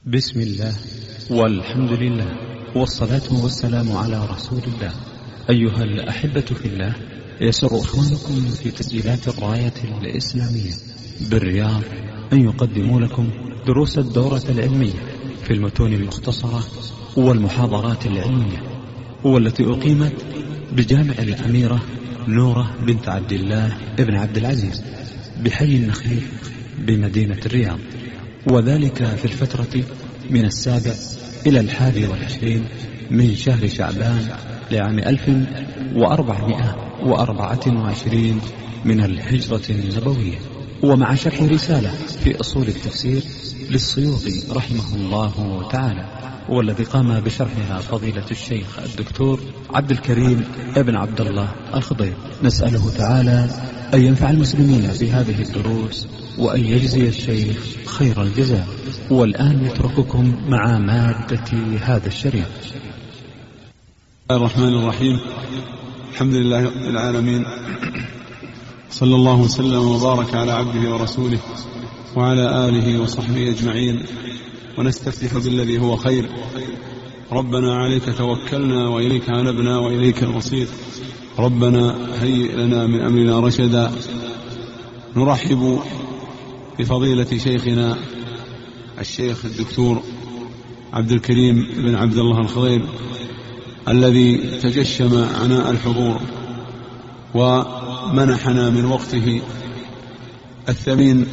بسم الله والحمد لله والصلاة والسلام على رسول الله. أيها الأحبة في الله، يسر إخوانكم في تسجيلات الراية الإسلامية بالرياض أن يقدموا لكم دروس الدورة العلمية في المتون المختصرة والمحاضرات العلمية، والتي أقيمت بجامع الأميرة نورة بنت عبد الله ابن عبد العزيز بحي النخيل بمدينة الرياض، وذلك في الفترة من 7 إلى 21 من شهر شعبان لعام 1424 من الهجرة النبوية، ومع شرح رسالة في أصول التفسير للسيوطي رحمه الله تعالى، والذي قام بشرحها فضيلة الشيخ الدكتور عبد الكريم ابن عبد الله الخضير. نسأله تعالى أن ينفع المسلمين بهذه الدروس وأن يجزي الشيخ خير الجزاء. والآن نترككم مع مادة هذا الشريط. الرحمن الرحيم. الحمد لله رب العالمين، صلى الله وسلم وبارك على عبده ورسوله وعلى آله وصحبه أجمعين، ونستفتح بالذي هو خير. ربنا عليك توكلنا وإليك عنبنا وإليك المصير. ربنا هيئ لنا من أمرنا رشدا. نرحب بفضيلة شيخنا الشيخ الدكتور عبد الكريم بن عبد الله الخضير، الذي تجشم عناء الحضور ومنحنا من وقته الثمين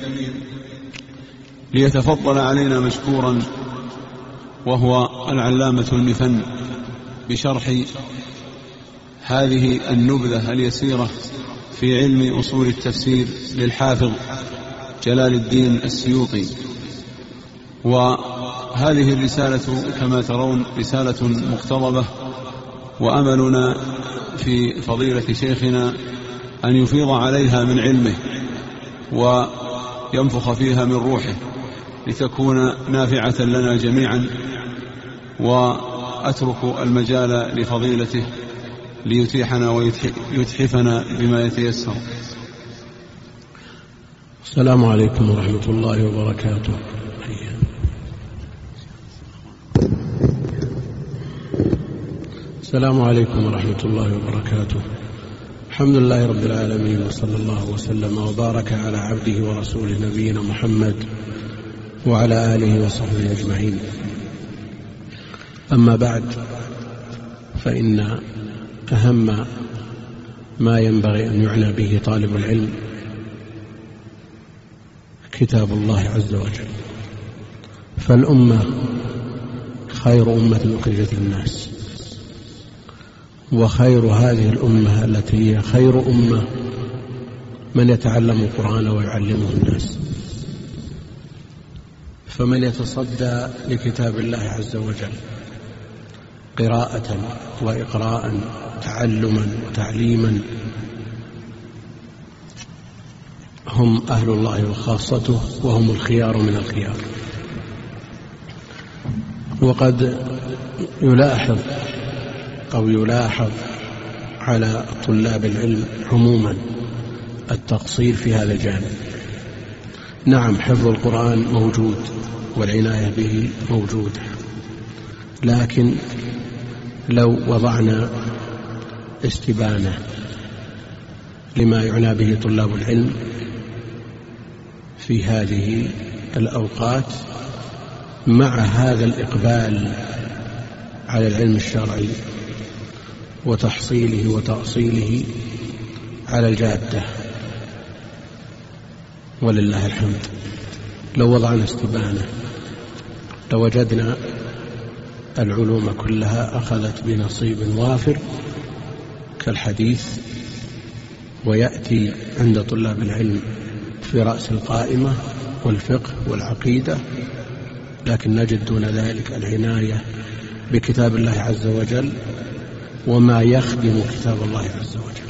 ليتفضل علينا مشكورا، وهو العلامة المفن، بشرح هذه النبذة اليسيرة في علم أصول التفسير للحافظ جلال الدين السيوطي. وهذه الرسالة كما ترون رسالة مقتضبة، وأملنا في فضيلة شيخنا أن يفيض عليها من علمه وينفخ فيها من روحه لتكون نافعة لنا جميعا. وأترك المجال لفضيلته ليتيحنا ويتحفنا بما يتيسر. السلام عليكم ورحمة الله وبركاته. السلام عليكم ورحمة الله وبركاته. الحمد لله رب العالمين، وصلى الله وسلم وبارك على عبده ورسوله نبينا محمد وعلى آله وصحبه أجمعين. أما بعد، فإن أهم ما ينبغي أن يعنى به طالب العلم كتاب الله عز وجل، فالأمة خير أمة أخرجت للناس، وخير هذه الأمة التي هي خير أمة من يتعلم القرآن ويعلمه الناس. فمن يتصدى لكتاب الله عز وجل قراءة وإقراء، تعلما وتعليما، هم أهل الله وخاصته، وهم الخيار من الخيار. وقد يلاحظ على طلاب العلم عموما التقصير في هذا الجانب. نعم، حفظ القرآن موجود والعناية به موجودة، لكن لو وضعنا استبانة لما يعنى به طلاب العلم في هذه الأوقات مع هذا الإقبال على العلم الشرعي وتحصيله وتأصيله على الجادة، ولله الحمد، لو وضعنا استبانة لوجدنا العلوم كلها أخذت بنصيب وافر كالحديث، ويأتي عند طلاب العلم في رأس القائمة والفقه والعقيدة، لكن نجد دون ذلك العناية بكتاب الله عز وجل وما يخدم كتاب الله عز وجل.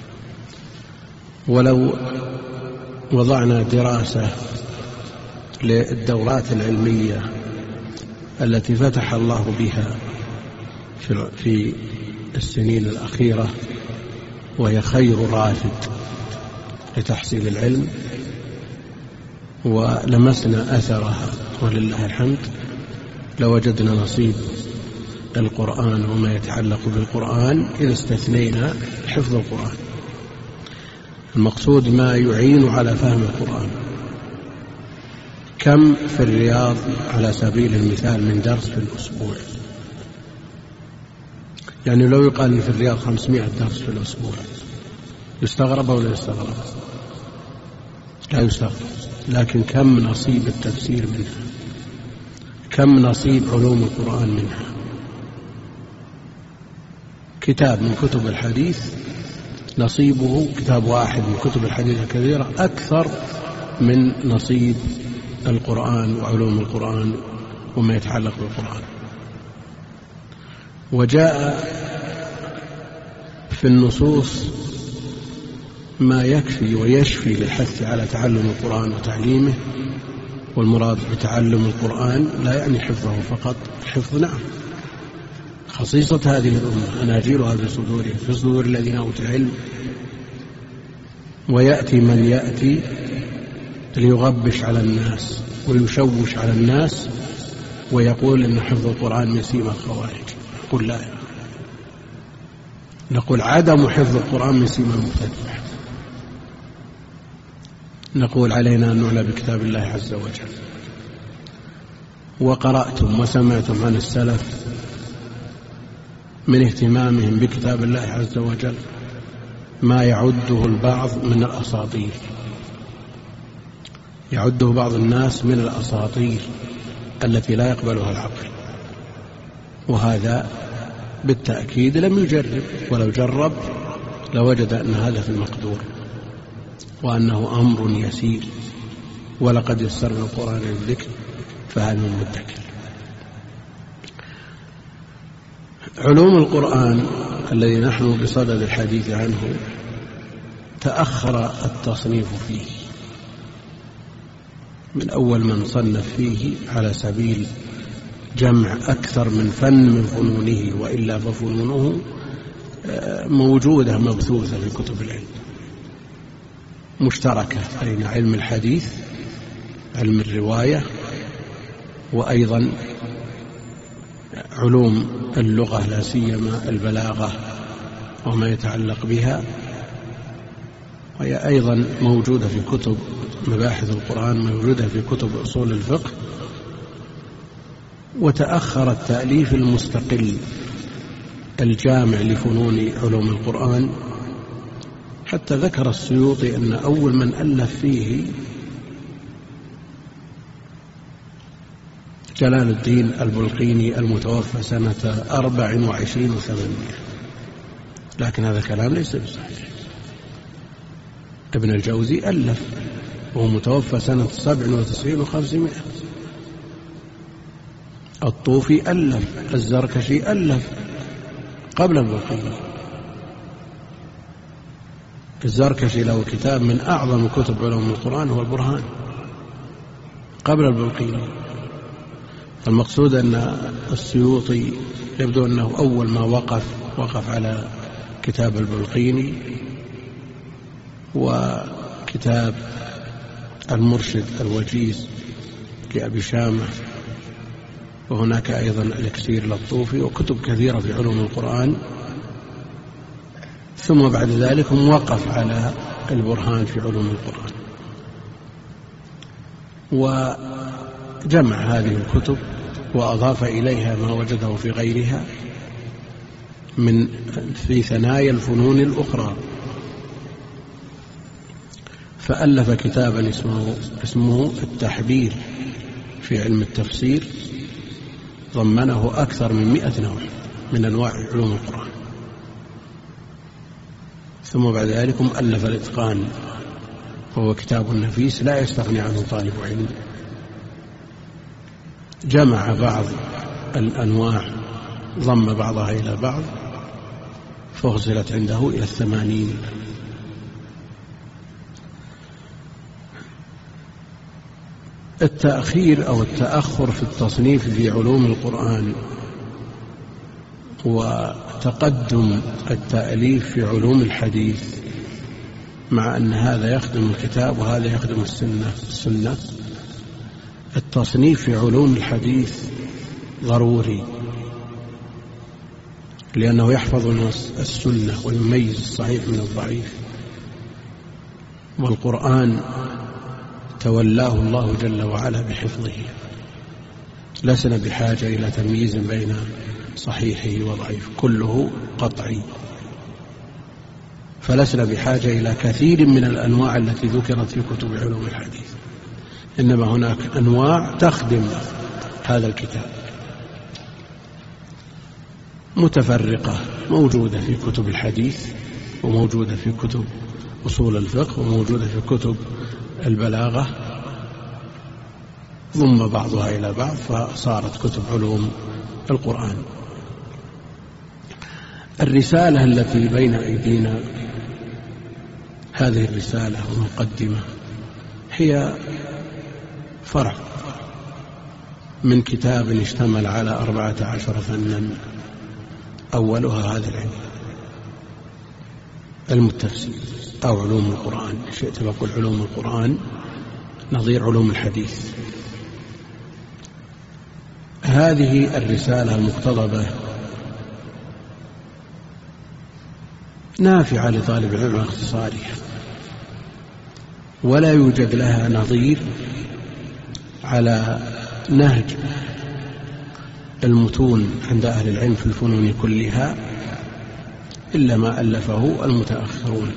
ولو وضعنا دراسة للدورات العلمية التي فتح الله بها في السنين الأخيرة، وهي خير رافد لتحصيل العلم، ولمسنا أثرها ولله الحمد، لوجدنا نصيب القرآن وما يتعلق بالقرآن إذا استثنينا حفظ القرآن. المقصود ما يعين على فهم القرآن. كم في الرياض على سبيل المثال من درس في الأسبوع؟ يعني لو يقال في الرياض 500 درس في الأسبوع يستغرب أو لا يستغرب؟ لا يستغرب. لكن كم نصيب التفسير منها؟ كم نصيب علوم القرآن منها؟ كتاب من كتب الحديث نصيبه، كتاب واحد من كتب الحديث الكثيرة، أكثر من نصيب القرآن وعلوم القرآن وما يتعلق بالقرآن. وجاء في النصوص ما يكفي ويشفي للحث على تعلم القرآن وتعليمه. والمراد بتعلم القرآن لا يعني حفظه فقط، حفظ نعم خصيصة هذه الأمة أناجيلها في صدور الذين أوتوا العلم. ويأتي من يأتي ليغبش على الناس ويشوش على الناس ويقول إن حفظ القرآن من سيما الخوارج. نقول لا، نقول عدم حفظ القرآن من سيما المبتدع. نقول علينا أن نعنى بكتاب الله عز وجل. وقرأتم وسمعتم عن السلف من اهتمامهم بكتاب الله عز وجل ما يعده البعض من الأساطير، يعده بعض الناس من الأساطير التي لا يقبلها العقل. وهذا بالتأكيد لم يجرب، ولو جرب لوجد أن هذا في المقدور وأنه أمر يسير. ولقد يسرنا القرآن للذكر فهل من مدكر. علوم القرآن الذي نحن بصدد الحديث عنه تأخر التصنيف فيه من أول من صنف فيه على سبيل جمع أكثر من فن من فنونه، وإلا ففنونه موجودة مبثوثة في كتب العلم مشتركة بين علم الحديث، علم الرواية، وأيضا علوم اللغة لا سيما البلاغة وما يتعلق بها، وهي أيضا موجودة في كتب مباحث القرآن، موجودة في كتب أصول الفقه. وتأخر التأليف المستقل الجامع لفنون علوم القرآن، حتى ذكر السيوطي أن أول من ألف فيه جلال الدين البلقيني المتوفى سنة 24 و800. لكن هذا كلام ليس بصحيح. ابن الجوزي ألف وهو متوفى سنة 97 و500. الطوفي ألف، الزركشي ألف قبل البلقيني. الزركشي له كتاب من أعظم كتب علوم القرآن هو البرهان قبل البلقيني. المقصود أن السيوطي يبدو أنه أول ما وقف على كتاب البلقيني وكتاب المرشد الوجيز لأبي شامة، وهناك أيضا الإكسير للطوفي وكتب كثيرة في علوم القرآن. ثم بعد ذلك وقف على البرهان في علوم القرآن، وجمع هذه الكتب وأضاف إليها ما وجده في غيرها من في ثنايا الفنون الأخرى. فألف كتابا اسمه التحبير في علم التفسير، ضمنه أكثر من 100 نوع من أنواع علوم القرآن. ثم بعد ذلك ألف الإتقان، وهو كتاب نفيس لا يستغني عنه طالب علم. جمع بعض الأنواع، ضم بعضها إلى بعض، فغزلت عنده إلى 80. التأخير أو التأخر في التصنيف في علوم القرآن وتقدم التأليف في علوم الحديث، مع أن هذا يخدم الكتاب وهذا يخدم السنة. التصنيف في علوم الحديث ضروري، لأنه يحفظ السنة ويميز الصحيح من الضعيف. والقرآن تولاه الله جل وعلا بحفظه، لسنا بحاجة إلى تمييز بين صحيحه وضعيف، كله قطعي، فلسنا بحاجة إلى كثير من الأنواع التي ذكرت في كتب علوم الحديث، إنما هناك أنواع تخدم هذا الكتاب متفرقة، موجودة في كتب الحديث، وموجودة في كتب أصول الفقه، وموجودة في كتب البلاغة، ضم بعضها إلى بعض فصارت كتب علوم القرآن. الرسالة التي بين أيدينا، هذه الرسالة ومقدمة، هي فرع من كتاب اشتمل على 14 فنا، أولها هذا العلم، علم التفسير أو علوم القرآن، شئت بقول علوم القرآن نظير علوم الحديث. هذه الرسالة المقتضبة نافعة لطالب العلم واختصارها، ولا يوجد لها نظير على نهج المتون عند أهل العلم في الفنون كلها إلا ما ألفه المتأخرون.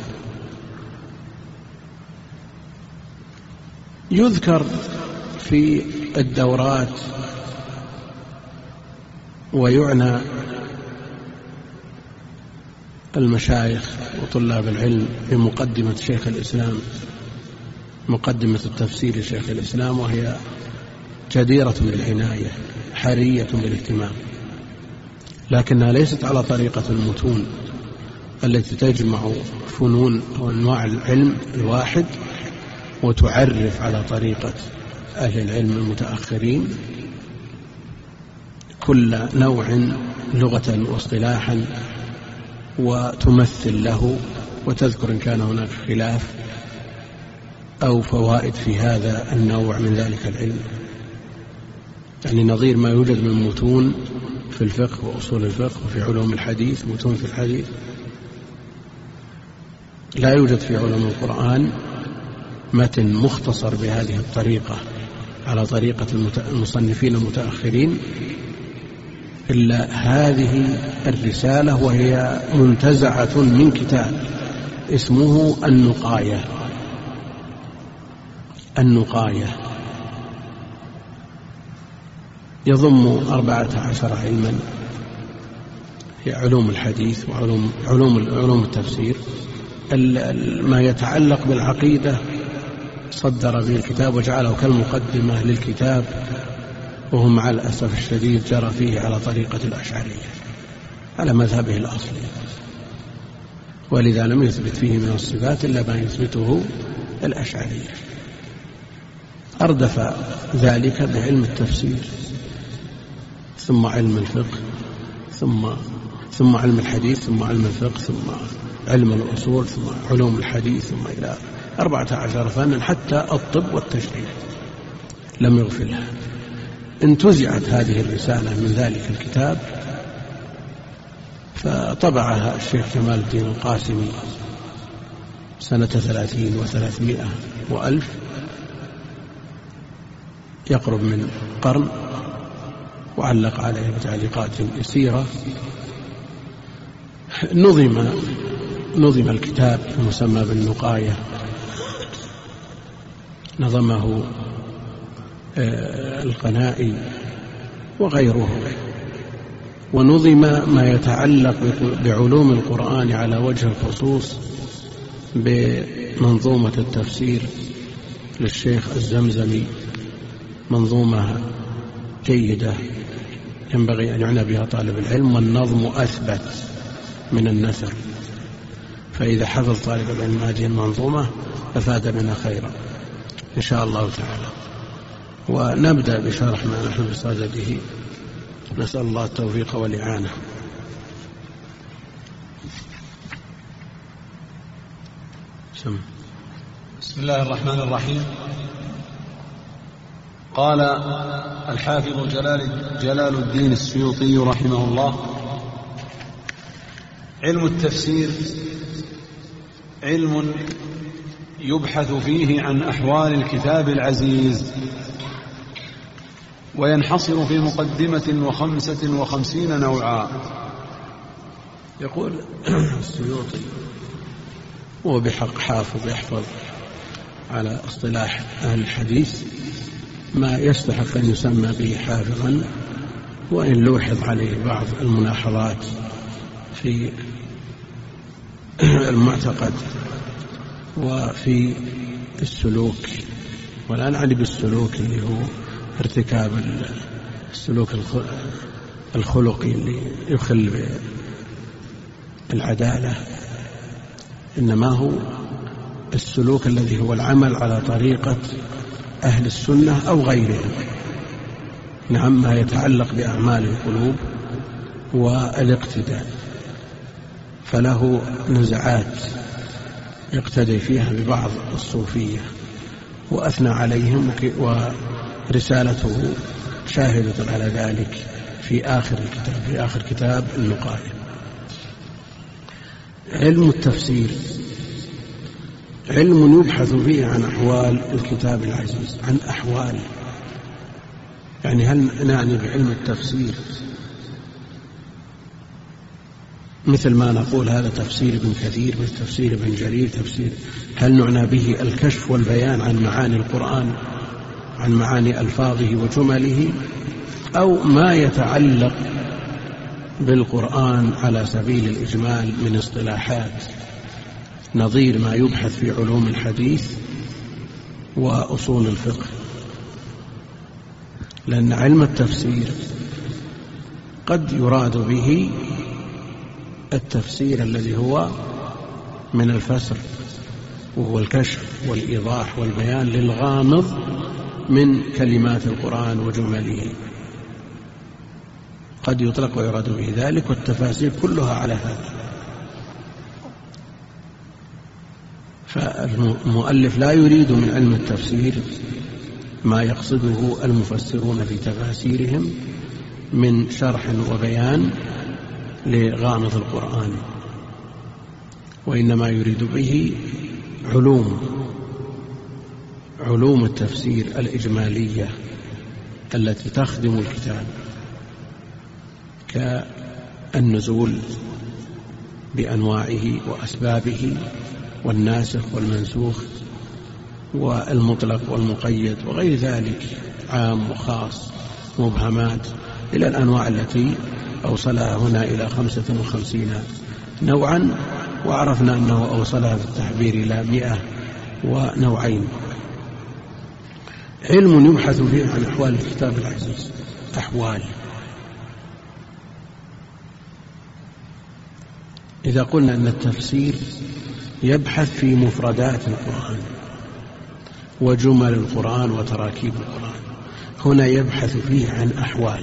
يذكر في الدورات ويعنى المشايخ وطلاب العلم بمقدمة شيخ الإسلام، مقدمة التفسير لشيخ الإسلام، وهي جديرة بالعناية، حرية بالاهتمام، لكنها ليست على طريقة المتون التي تجمع فنون أو أنواع العلم الواحد وتعرف على طريقة أهل العلم المتأخرين كل نوع لغة واصطلاحا، وتمثل له وتذكر إن كان هناك خلاف أو فوائد في هذا النوع من ذلك العلم، يعني نظير ما يوجد من متون في الفقه وأصول الفقه وفي علوم الحديث، متون في الحديث، لا يوجد في علوم القرآن متن مختصر بهذه الطريقة على طريقة المصنفين المتأخرين إلا هذه الرسالة، وهي منتزعة من كتاب اسمه النقاية. النقاية يضم 14 علما، هي علوم الحديث وعلوم التفسير. ما يتعلق بالعقيدة صدر به الكتاب وجعله كالمقدمة للكتاب، وهو مع الأسف الشديد جرى فيه على طريقة الأشعرية على مذهبه الأصلي، ولذا لم يثبت فيه من الصفات إلا ما يثبته الأشعرية. أردف ذلك بعلم التفسير، ثم علم الفقه، ثم علم الحديث، ثم علم الفقه، ثم علم الأصول، ثم علوم الحديث، ثم إلى 14 فنا حتى الطب والتشريع لم يغفلها. انتزعت هذه الرسالة من ذلك الكتاب، فطبعها الشيخ جمال الدين القاسمي سنة 30 و300 و1000، يقرب من قرن، وعلق عليه بتعليقات يسيرة. نظم الكتاب المسمى بالنقاية، نظمه القنائي وغيره، ونظم ما يتعلق بعلوم القرآن على وجه الخصوص بمنظومة التفسير للشيخ الزمزمي، منظومة جيدة ينبغي أن يعنى بها طالب العلم، والنظم أثبت من النثر، فإذا حفظ طالب العلم هذه المنظومة أفاد منها خيرا إن شاء الله تعالى. ونبدأ بشرح ما نحن بصدده، نسأل الله التوفيق والإعانة. بسم الله الرحمن الرحيم. قال الحافظ جلال الدين السيوطي رحمه الله: علم التفسير علم يبحث فيه عن أحوال الكتاب العزيز، وينحصر في مقدمة 55 نوعا. يقول السيوطي: هو بحق حافظ يحفظ على اصطلاح أهل الحديث ما يستحق أن يسمى به حافظا، وإن لوحظ عليه بعض الملاحظات في المعتقد وفي السلوك، ولا نعني بالسلوك اللي هو ارتكاب السلوك الخلقي اللي يخل بالعدالة، إنما هو السلوك الذي هو العمل على طريقة أهل السنة أو غيرهم. نعم، ما يتعلق بأعمال القلوب والاقتداء، فله نزعات يقتدي فيها ببعض الصوفية وأثنى عليهم، ورسالته شاهدة على ذلك في آخر كتاب النقاية. علم التفسير علم يبحث فيه عن أحوال الكتاب العزيز. عن أحوال، يعني هل نعني بعلم التفسير مثل ما نقول هذا تفسير ابن كثير، مثل تفسير ابن جرير، هل نعنى به الكشف والبيان عن معاني القرآن، عن معاني ألفاظه وجمله، أو ما يتعلق بالقرآن على سبيل الإجمال من اصطلاحات نظير ما يبحث في علوم الحديث وأصول الفقه؟ لأن علم التفسير قد يراد به التفسير الذي هو من الفسر، وهو الكشف والإيضاح والبيان للغامض من كلمات القرآن وجمله، قد يطلق ويراد به ذلك، والتفاسير كلها على هذا. فالمؤلف لا يريد من علم التفسير ما يقصده المفسرون في تفاسيرهم من شرح وبيان لغامض القرآن، وإنما يريد به علوم التفسير الإجمالية التي تخدم الكتاب، كالنزول بأنواعه وأسبابه، والناسخ والمنسوخ، والمطلق والمقيد، وغير ذلك، عام وخاص، مبهمات، إلى الأنواع التي أوصلها هنا إلى 55 نوعا، وعرفنا أنه أوصلها في التحبير إلى 102. علم يبحث فيه عن أحوال الكتاب العزيز. أحوال، إذا قلنا أن التفسير يبحث في مفردات القرآن وجمل القرآن وتراكيب القرآن، هنا يبحث فيه عن أحوال.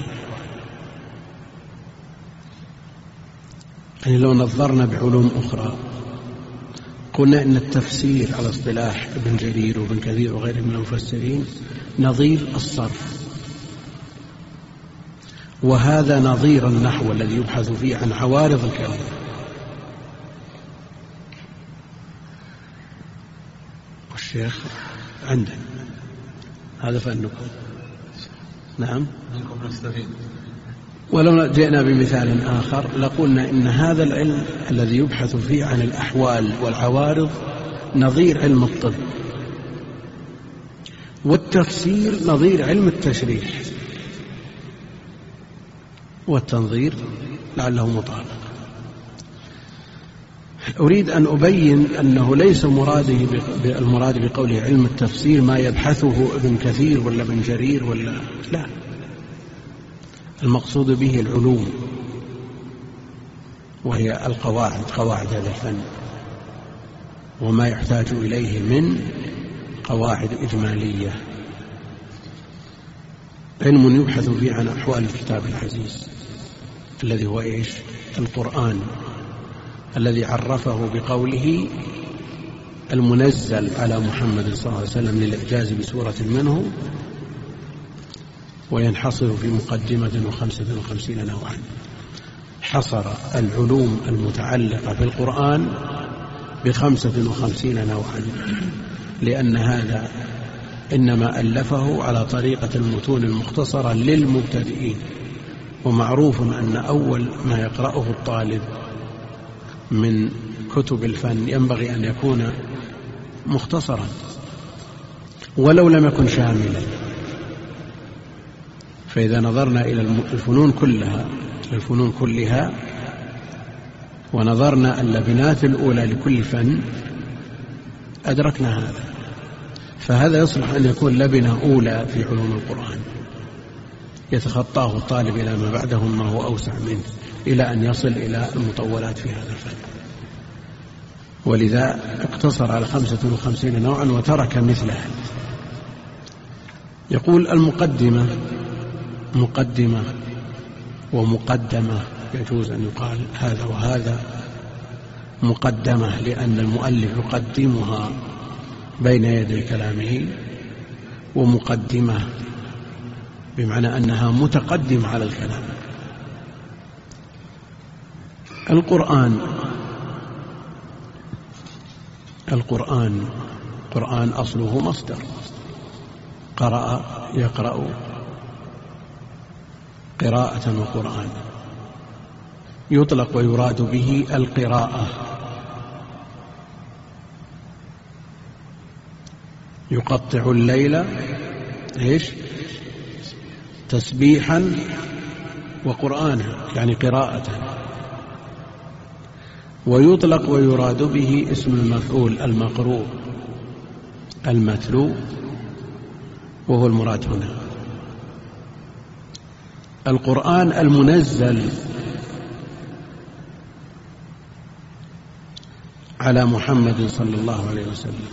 يعني لو نظرنا بعلوم أخرى قلنا إن التفسير على اصطلاح ابن جرير وابن كثير وغيرهم من المفسرين نظير الصرف، وهذا نظير النحو الذي يبحث فيه عن عوارض الكلام. والشيخ عندنا هذا فنكم. نعم، منكم نستفيد. ولو جئنا بمثال آخر لقلنا إن هذا العلم الذي يبحث فيه عن الأحوال والعوارض نظير علم الطب، والتفسير نظير علم التشريح والتنظير لعله مطابق. أريد أن أبين أنه ليس المراد بقوله علم التفسير ما يبحثه ابن كثير ولا ابن جرير ولا لا، المقصود به العلوم، وهي قواعد هذا الفن وما يحتاج إليه من قواعد إجمالية. علم يبحث فيه عن أحوال الكتاب العزيز الذي هو إيش؟ القرآن، الذي عرفه بقوله المنزل على محمد صلى الله عليه وسلم للإعجاز بسورة منه وينحصر في مقدمة 55 نوعا. حصر العلوم المتعلقة بالقرآن 55 نوعا، لأن هذا إنما ألفه على طريقة المتون المختصرة للمبتدئين، ومعروف أن أول ما يقرأه الطالب من كتب الفن ينبغي أن يكون مختصرا ولو لم يكن شاملا. فإذا نظرنا إلى الفنون كلها ونظرنا اللبنات الأولى لكل فن أدركنا هذا. فهذا يصلح أن يكون لبنة أولى في علوم القرآن يتخطاه الطالب إلى ما بعده ما هو أوسع منه، إلى أن يصل إلى المطولات في هذا الفن. ولذا اقتصر على 55 نوعا وترك مثله. يقول المقدمة مقدمة ومقدمة، يجوز أن يقال هذا وهذا. مقدمة لأن المؤلف يقدمها بين يدي كلامه، ومقدمة بمعنى أنها متقدمة على الكلام. القرآن أصله مصدر، قرأ يقرأ قراءة وقرآن، يطلق ويراد به القراءة. يقطع الليل تسبيحا وقرآنا، يعني قراءة. ويطلق ويراد به اسم المفعول المقروء المتلو، وهو المراد هنا. القرآن المنزل على محمد صلى الله عليه وسلم،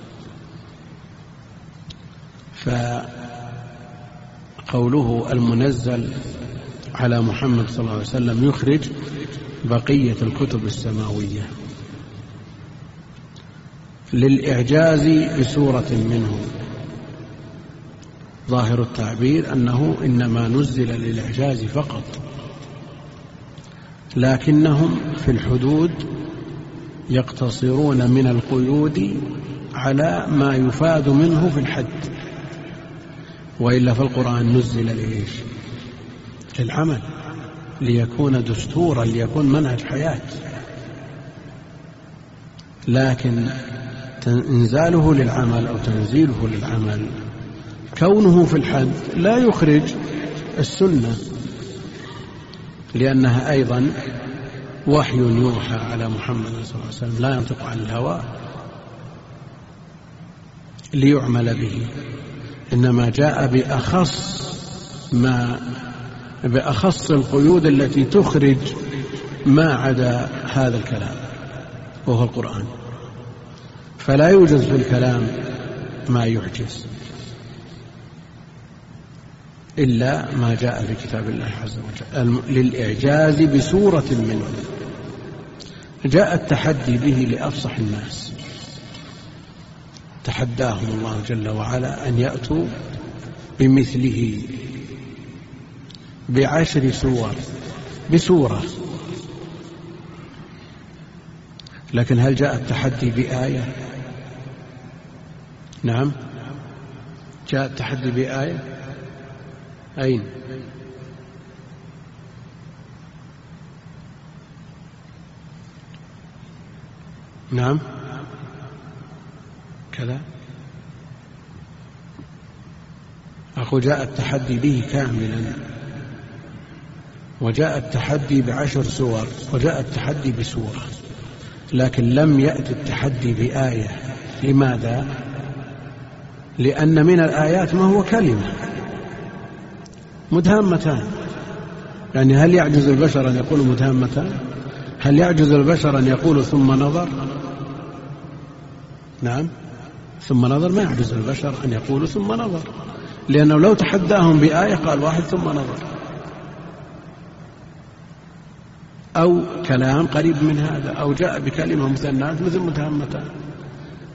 فقوله المنزل على محمد صلى الله عليه وسلم يخرج بقية الكتب السماوية للإعجاز بسورة منه. ظاهر التعبير أنه إنما نزل للإعجاز فقط، لكنهم في الحدود يقتصرون من القيود على ما يفاد منه في الحد، وإلا فالقرآن نزل لإيش؟ للعمل، ليكون دستورا، ليكون منهج حياة. لكن إنزاله للعمل أو تنزيله للعمل كونه في الحد لا يخرج السنة، لأنها أيضا وحي يوحى على محمد صلى الله عليه وسلم، لا ينطق عن الهوى ليعمل به، إنما جاء بأخص القيود التي تخرج ما عدا هذا الكلام، وهو القرآن. فلا يوجد في الكلام ما يعجز إلا ما جاء في كتاب الله عز وجل للإعجاز بسورة منه. جاء التحدي به لأفصح الناس، تحداهم الله جل وعلا أن يأتوا بمثله ب10 سور بسورة. لكن هل جاء التحدي بآية؟ نعم، جاء التحدي بآية. أين؟ نعم كذا أخو جاء التحدي به كاملا، وجاء التحدي ب10 سور، وجاء التحدي بسورة، لكن لم يأتي التحدي بآية. لماذا؟ لأن من الآيات ما هو كلمة مدهمتان. يعني هل يعجز البشر أن يقول مدهمتان؟ هل يعجز البشر أن يقول ثم نظر؟ نعم، ثم نظر ما يعجز البشر أن يقولوا ثم نظر، لأنه لو تحداهم بآية قال واحد ثم نظر، أو كلام قريب من هذا، أو جاء بكلمة مثنات مثل مدهمتان.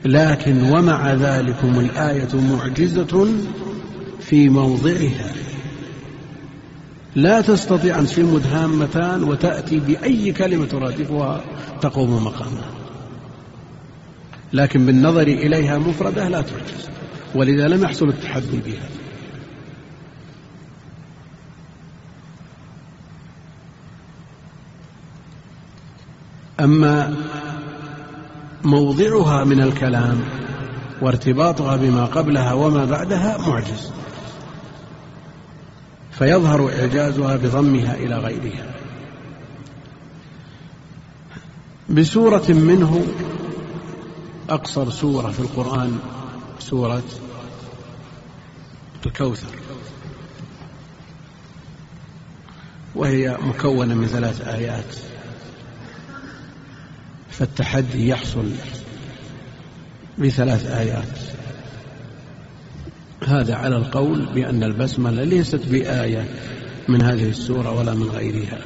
لكن ومع ذلك الآية معجزة في موضعها، لا تستطيع أن تشيل مدهامتان وتأتي بأي كلمة ترادفها تقوم مقامها، لكن بالنظر إليها مفردة لا تعجز، ولذا لم يحصل التحدي بها. أما موضعها من الكلام وارتباطها بما قبلها وما بعدها معجز، فيظهر إعجازها بضمها إلى غيرها. بسورة منه، أقصر سورة في القرآن سورة الكوثر، وهي مكونة من 3 آيات، فالتحدي يحصل ب3 آيات. هذا على القول بأن البسملة ليست بآية من هذه السورة ولا من غيرها،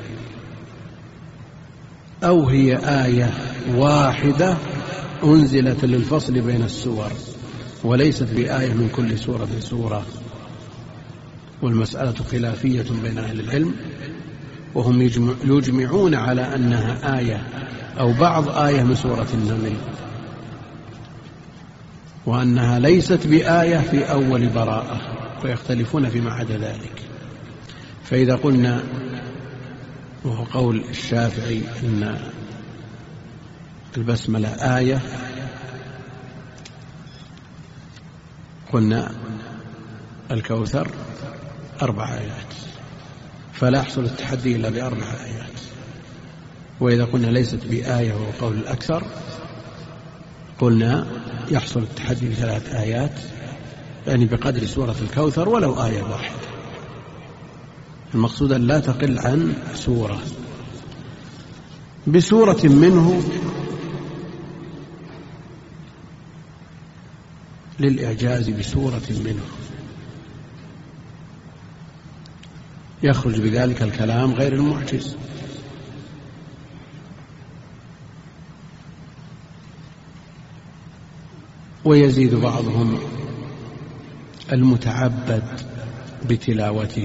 أو هي آية واحدة أنزلت للفصل بين السور، وليست بآية من كل سورة سورة. والمسألة خلافية بين أهل العلم، وهم يجمعون على أنها آية أو بعض آية من سورة النمل، وأنها ليست بآية في أول براءة، ويختلفون فيما عدا ذلك. فإذا قلنا، وهو قول الشافعي، أن البسملة آية، قلنا الكوثر 4 آيات، فلا يحصل التحدي إلا ب4 آيات. وإذا قلنا ليست بآية وهو قول الأكثر، قلنا يحصل التحدي ب3 آيات، يعني بقدر سورة الكوثر ولو آية واحدة. المقصود أن لا تقل عن سورة. بسورة منه للإعجاز، بسورة منه يخرج بذلك الكلام غير المعجز. ويزيد بعضهم المتعبد بتلاوته،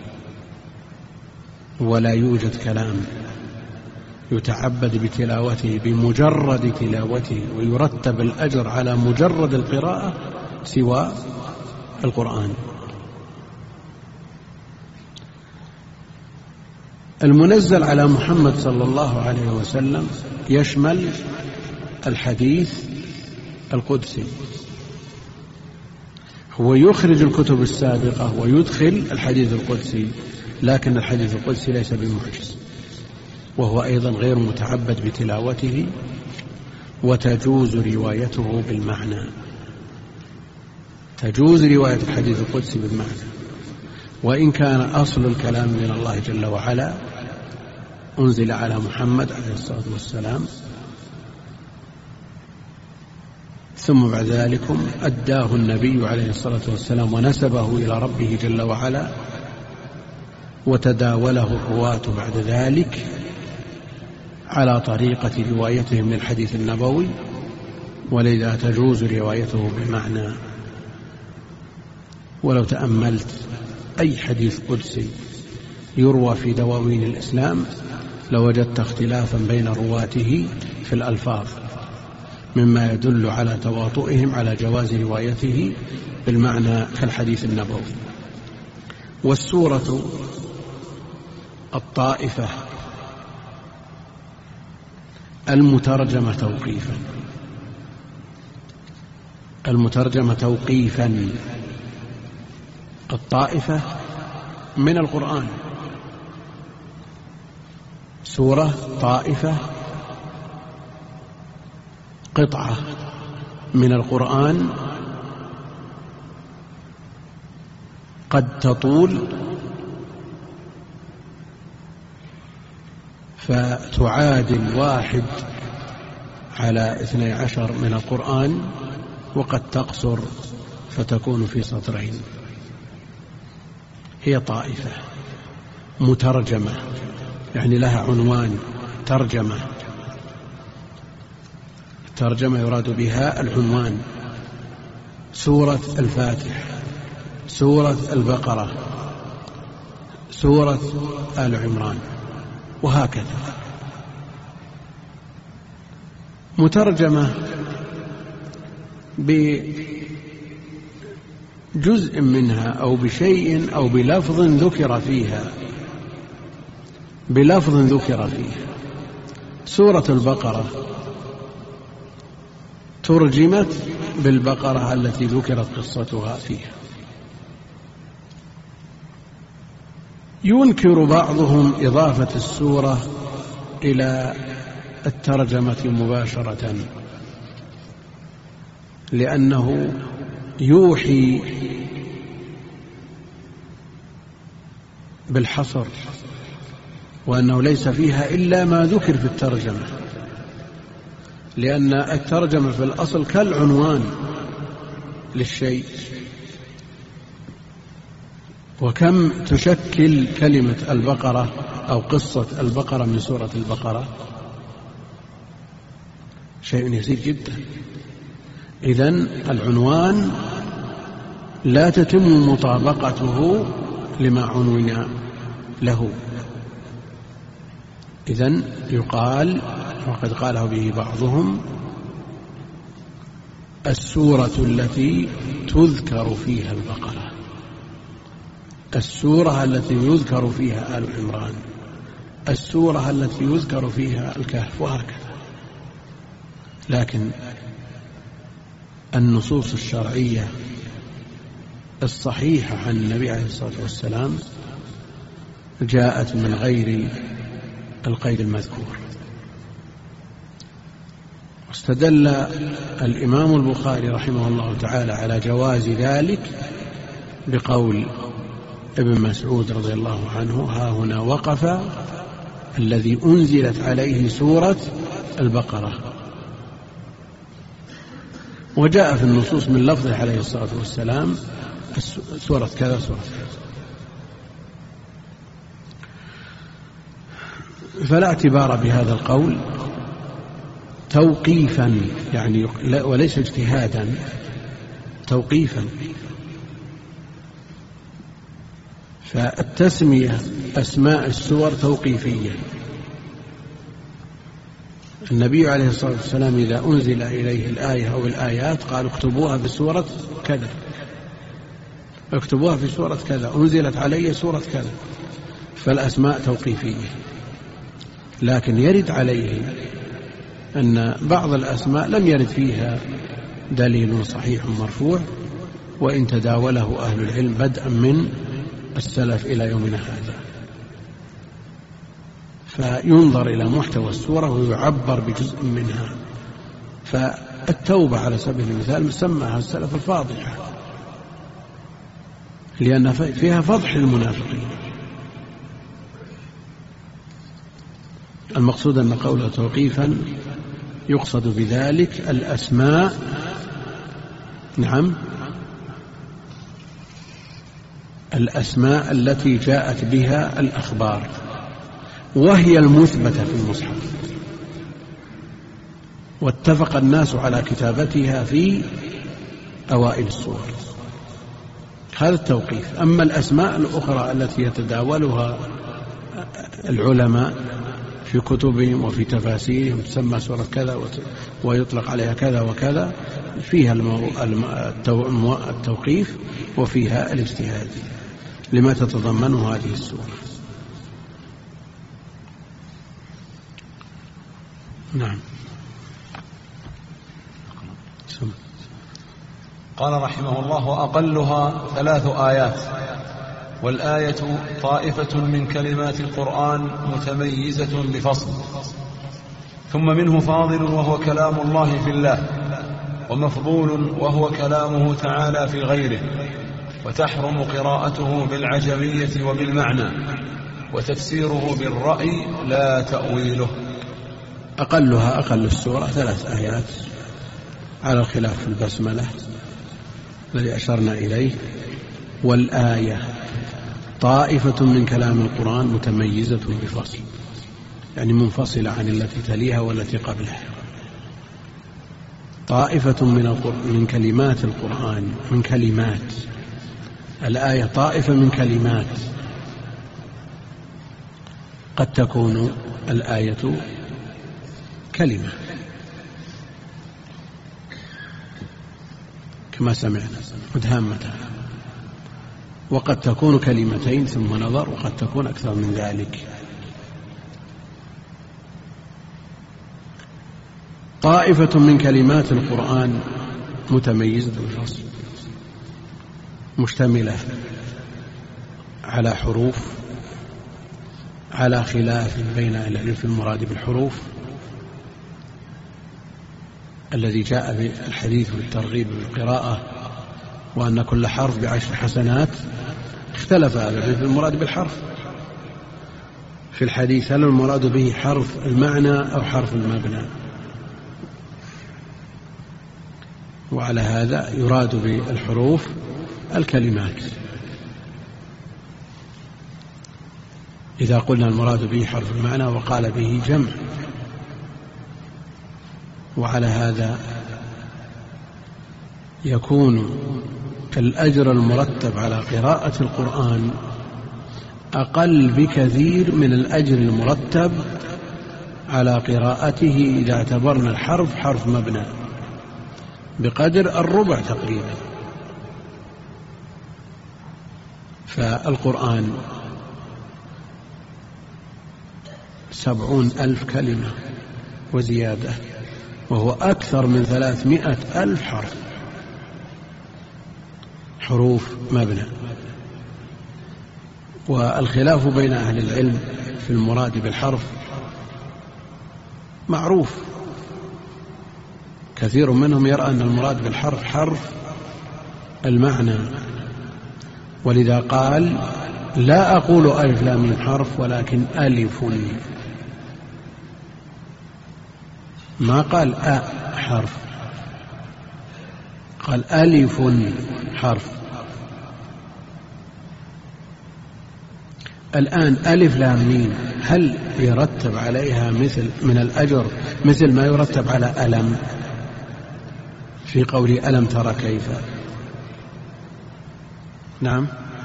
ولا يوجد كلام يتعبد بتلاوته بمجرد تلاوته ويرتب الأجر على مجرد القراءة سوى القرآن. المنزل على محمد صلى الله عليه وسلم يشمل الحديث القدسي، هو يخرج الكتب السابقة ويدخل الحديث القدسي، لكن الحديث القدسي ليس بمعجز، وهو أيضا غير متعبد بتلاوته، وتجوز روايته بالمعنى، تجوز رواية الحديث القدسي بالمعنى، وإن كان أصل الكلام من الله جل وعلا أنزل على محمد عليه الصلاة والسلام، ثم بعد ذلك أداه النبي عليه الصلاة والسلام ونسبه إلى ربه جل وعلا، وتداوله الرواة بعد ذلك على طريقة روايتهم من الحديث النبوي، ولذا تجوز روايته بالمعنى. ولو تأملت أي حديث قدسي يروى في دواوين الإسلام لوجدت اختلافا بين رواته في الألفاظ، مما يدل على تواطؤهم على جواز روايته بالمعنى كالحديث النبوي. والسورة الطائفة المترجمة توقيفا، المترجمة توقيفا، الطائفة من القرآن، سورة طائفة قطعة من القرآن قد تطول فتعادل 1 على 12 من القرآن، وقد تقصر فتكون في 2 سطر. هي طائفة مترجمة، يعني لها عنوان ترجمة، الترجمة يراد بها العنوان. سورة الفاتحة، سورة البقرة، سورة آل عمران، وهكذا مترجمة بجزء منها أو بشيء أو بلفظ ذكر فيها، سورة البقرة ترجمت بالبقرة التي ذكرت قصتها فيها. ينكر بعضهم إضافة السورة إلى الترجمة مباشرة، لأنه يوحي بالحصر، وأنه ليس فيها إلا ما ذكر في الترجمة، لأن الترجمة في الأصل كالعنوان للشيء. وكم تشكل كلمة البقرة أو قصة البقرة من سورة البقرة؟ شيء يسير جدا. إذن العنوان لا تتم مطابقته لما عنون له. إذن يقال، وقد قاله به بعضهم، السورة التي تذكر فيها البقرة، السورة التي يذكر فيها آل عمران، السورة التي يذكر فيها الكهف، وهكذا. لكن النصوص الشرعية الصحيحة عن النبي عليه الصلاة والسلام جاءت من غير القيد المذكور. واستدل الإمام البخاري رحمه الله تعالى على جواز ذلك بقول ابن مسعود رضي الله عنه: ها هنا وقف الذي أنزلت عليه سورة البقرة. وجاء في النصوص من لفظه عليه الصلاة والسلام سورة كذا سورة كذا. فلا اعتبار بهذا القول توقيفا، يعني وليس اجتهادا، توقيفا. فالتسمية أسماء السور توقيفية. النبي عليه الصلاة والسلام إذا أنزل إليه الآية أو الآيات قال: اكتبوها بسورة كذا، اكتبوها في سورة كذا، أنزلت علي سورة كذا. فالأسماء توقيفية. لكن يرد عليه أن بعض الأسماء لم يرد فيها دليل صحيح مرفوع، وإن تداوله أهل العلم بدءا من السلف إلى يومنا هذا. فينظر إلى محتوى السورة ويعبر بجزء منها. فالتوبة على سبيل المثال سماها السلف الفاضحة، لأن فيها فضح المنافقين. المقصود أن قوله توقيفا يقصد بذلك الأسماء، نعم، الأسماء التي جاءت بها الأخبار، وهي المثبتة في المصحف، واتفق الناس على كتابتها في أوائل السور. هذا التوقيف. أما الأسماء الأخرى التي يتداولها العلماء في كتبهم وفي تفاسيرهم تسمى سورة كذا ويطلق عليها كذا وكذا، فيها التوقيف وفيها الاجتهاد لما تتضمنه هذه السورة. نعم. قال رحمه الله: وأقلها 3 آيات، والآية طائفة من كلمات القرآن متميزة بفصل، ثم منه فاضل وهو كلام الله في الله، ومفضول وهو كلامه تعالى في غيره، وتحرم قراءته بالعجمية وبالمعنى، وتفسيره بالرأي لا تأويله. أقلها، أقل السورة 3 آيات على الخلاف في البسملة الذي أشرنا إليه. والآية طائفة من كلام القرآن متميزة بفصل، يعني منفصلة عن التي تليها والتي قبلها. طائفة من كلمات القرآن، من كلمات الآية طائفة من كلمات، قد تكون الآية كلمة كما سمعنا مدهامة، وقد تكون كلمتين ثم نظر، وقد تكون أكثر من ذلك. طائفة من كلمات القرآن متميزة بالفصل، مشتملة على حروف، على خلاف بين أهل العلم في المراد بالحروف الذي جاء بالحديث بالترغيب بالقراءة وأن كل حرف ب10 حسنات. اختلف أهل العلم في المراد بالحرف في الحديث، هل المراد به حرف المعنى أو حرف المبنى؟ وعلى هذا يراد بالحروف الكلمات. إذا قلنا المراد به حرف المعنى وقال به جمع. وعلى هذا يكون الأجر المرتب على قراءة القرآن أقل بكثير من الأجر المرتب على قراءته إذا اعتبرنا الحرف حرف مبنى بقدر الربع تقريبا. فالقرآن 70,000 كلمة وزيادة، وهو أكثر من 300,000 حرف، حروف مبنى. والخلاف بين أهل العلم في المراد بالحرف معروف، كثير منهم يرى أن المراد بالحرف حرف المعنى، ولذا قال لا أقول ألف لام ميم حرف ولكن ألف، ما قال حرف، قال ألف حرف. الآن ألف لام ميم هل يرتب عليها مثل من الأجر مثل ما يرتب على ألم في قول ألم ترى كيف؟ نعم،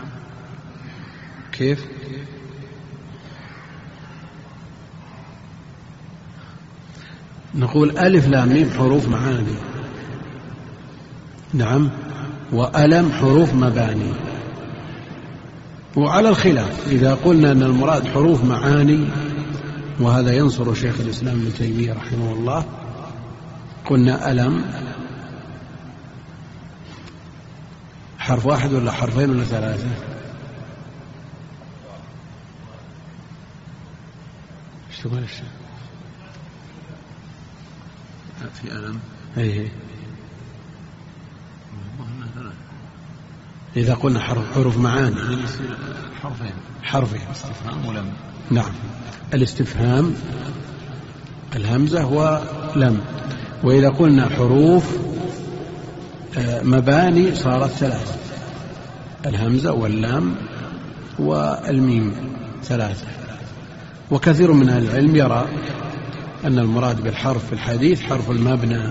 كيف؟ نقول ألف لام ميم حروف معاني، نعم، وألم حروف مباني. وعلى الخلاف إذا قلنا أن المراد حروف معاني، وهذا ينصر شيخ الإسلام ابن تيمية رحمه الله، قلنا ألم حرف واحد ولا حرفين ولا ثلاثة؟ ايش تقول الشيخ؟ في ألم ايه إذا قلنا حروف معاني حرفين استفهام ولم. نعم، الاستفهام الهمزة ولم. وإذا قلنا حروف مباني صارت 3، الهمزة واللام والميم 3. وكثير من أهل العلم يرى أن المراد بالحرف في الحديث حرف المبنى،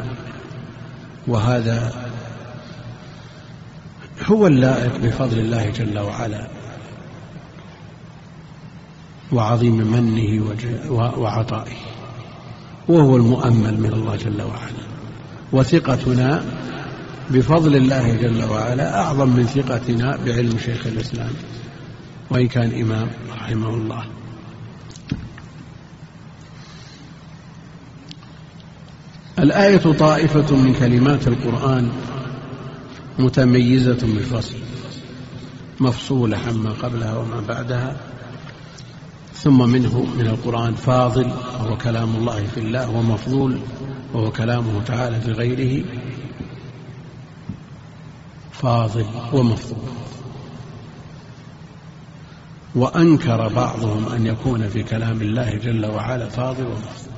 وهذا هو اللائق بفضل الله جل وعلا وعظيم منه وعطائه، وهو المؤمل من الله جل وعلا. وثقتنا بفضل الله جل وعلا أعظم من ثقتنا بعلم شيخ الإسلام وإن كان إمام رحمه الله. الآية طائفة من كلمات القرآن متميزة بالفصل، مفصولة عما قبلها وما بعدها. ثم منه من القرآن فاضل وهو كلام الله في الله، ومفضول وهو كلامه تعالى في غيره. فاضل ومفضول. وأنكر بعضهم أن يكون في كلام الله جل وعلا فاضل ومفضول،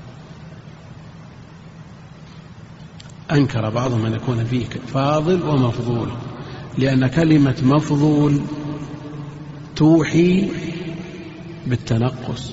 أنكر بعضهم أن يكون فيه فاضل ومفضول، لأن كلمة مفضول توحي بالتنقص،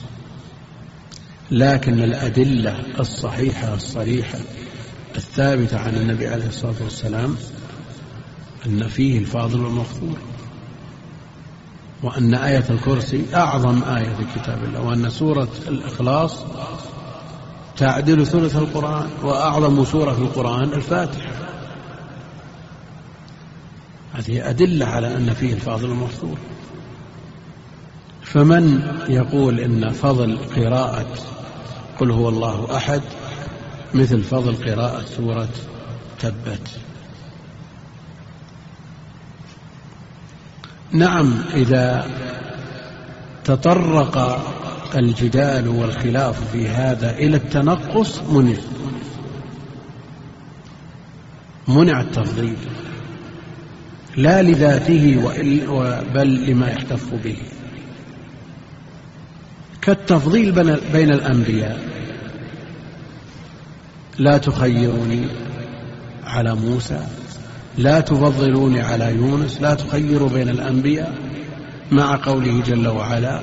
لكن الأدلة الصحيحة الصريحة الثابتة عن النبي عليه الصلاة والسلام أن فيه الفاضل والمفضول. وأن آية الكرسي أعظم آية في كتاب الله، وأن سورة الإخلاص تعدل ثلث القرآن، وأعظم سورة في القرآن الفاتحة. هذه أدلة على أن فيه الفاضل المفضول. فمن يقول إن فضل قراءة قل هو الله أحد مثل فضل قراءة سورة تبت؟ نعم، إذا تطرق الجدال والخلاف في هذا إلى التنقص منع التفضيل، لا لذاته بل لما يحتف به، كالتفضيل بين الأنبياء. لا تخيروني على موسى، لا تفضلوني على يونس، لا تخيروا بين الأنبياء، مع قوله جل وعلا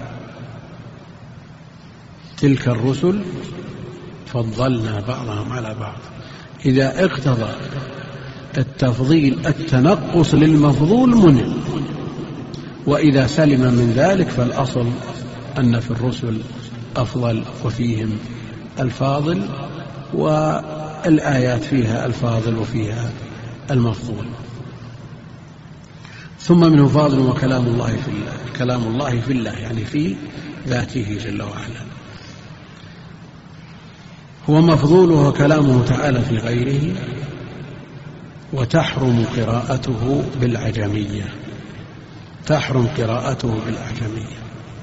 تلك الرسل فضلنا بعضهم على بعض. إذا اقتضى التفضيل التنقص للمفضول منع، وإذا سلم من ذلك فالأصل أن في الرسل أفضل وفيهم الفاضل، والآيات فيها الفاضل وفيها المفضول. ثم منه فاضل وكلام الله في الله، كلام الله في الله يعني في ذاته جل وعلا، هو مفضول وهو كلامه تعالى في غيره. وتحرم قراءته بالعجمية، تحرم قراءته بالأعجمية.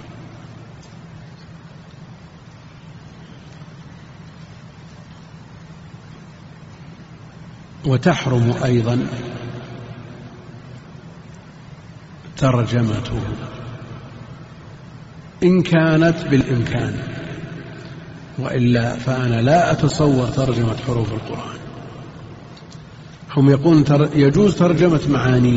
وتحرم أيضا ترجمته إن كانت بالإمكان، وإلا فأنا لا أتصور ترجمة حروف القرآن. هم يقولون يجوز ترجمة معانيه،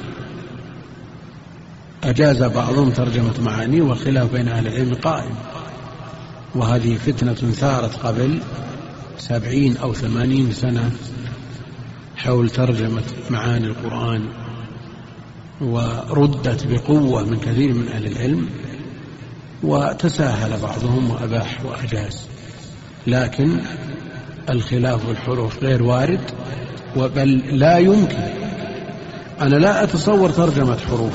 أجاز بعضهم ترجمة معانيه، والخلاف بين أهل العلم قائم، وهذه فتنة ثارت قبل 70 أو 80 سنة حول ترجمة معاني القرآن، وردت بقوة من كثير من أهل العلم، وتساهل بعضهم وأباح وأجاز. لكن الخلاف والحروف غير وارد، بل لا يمكن. أنا لا أتصور ترجمة حروف،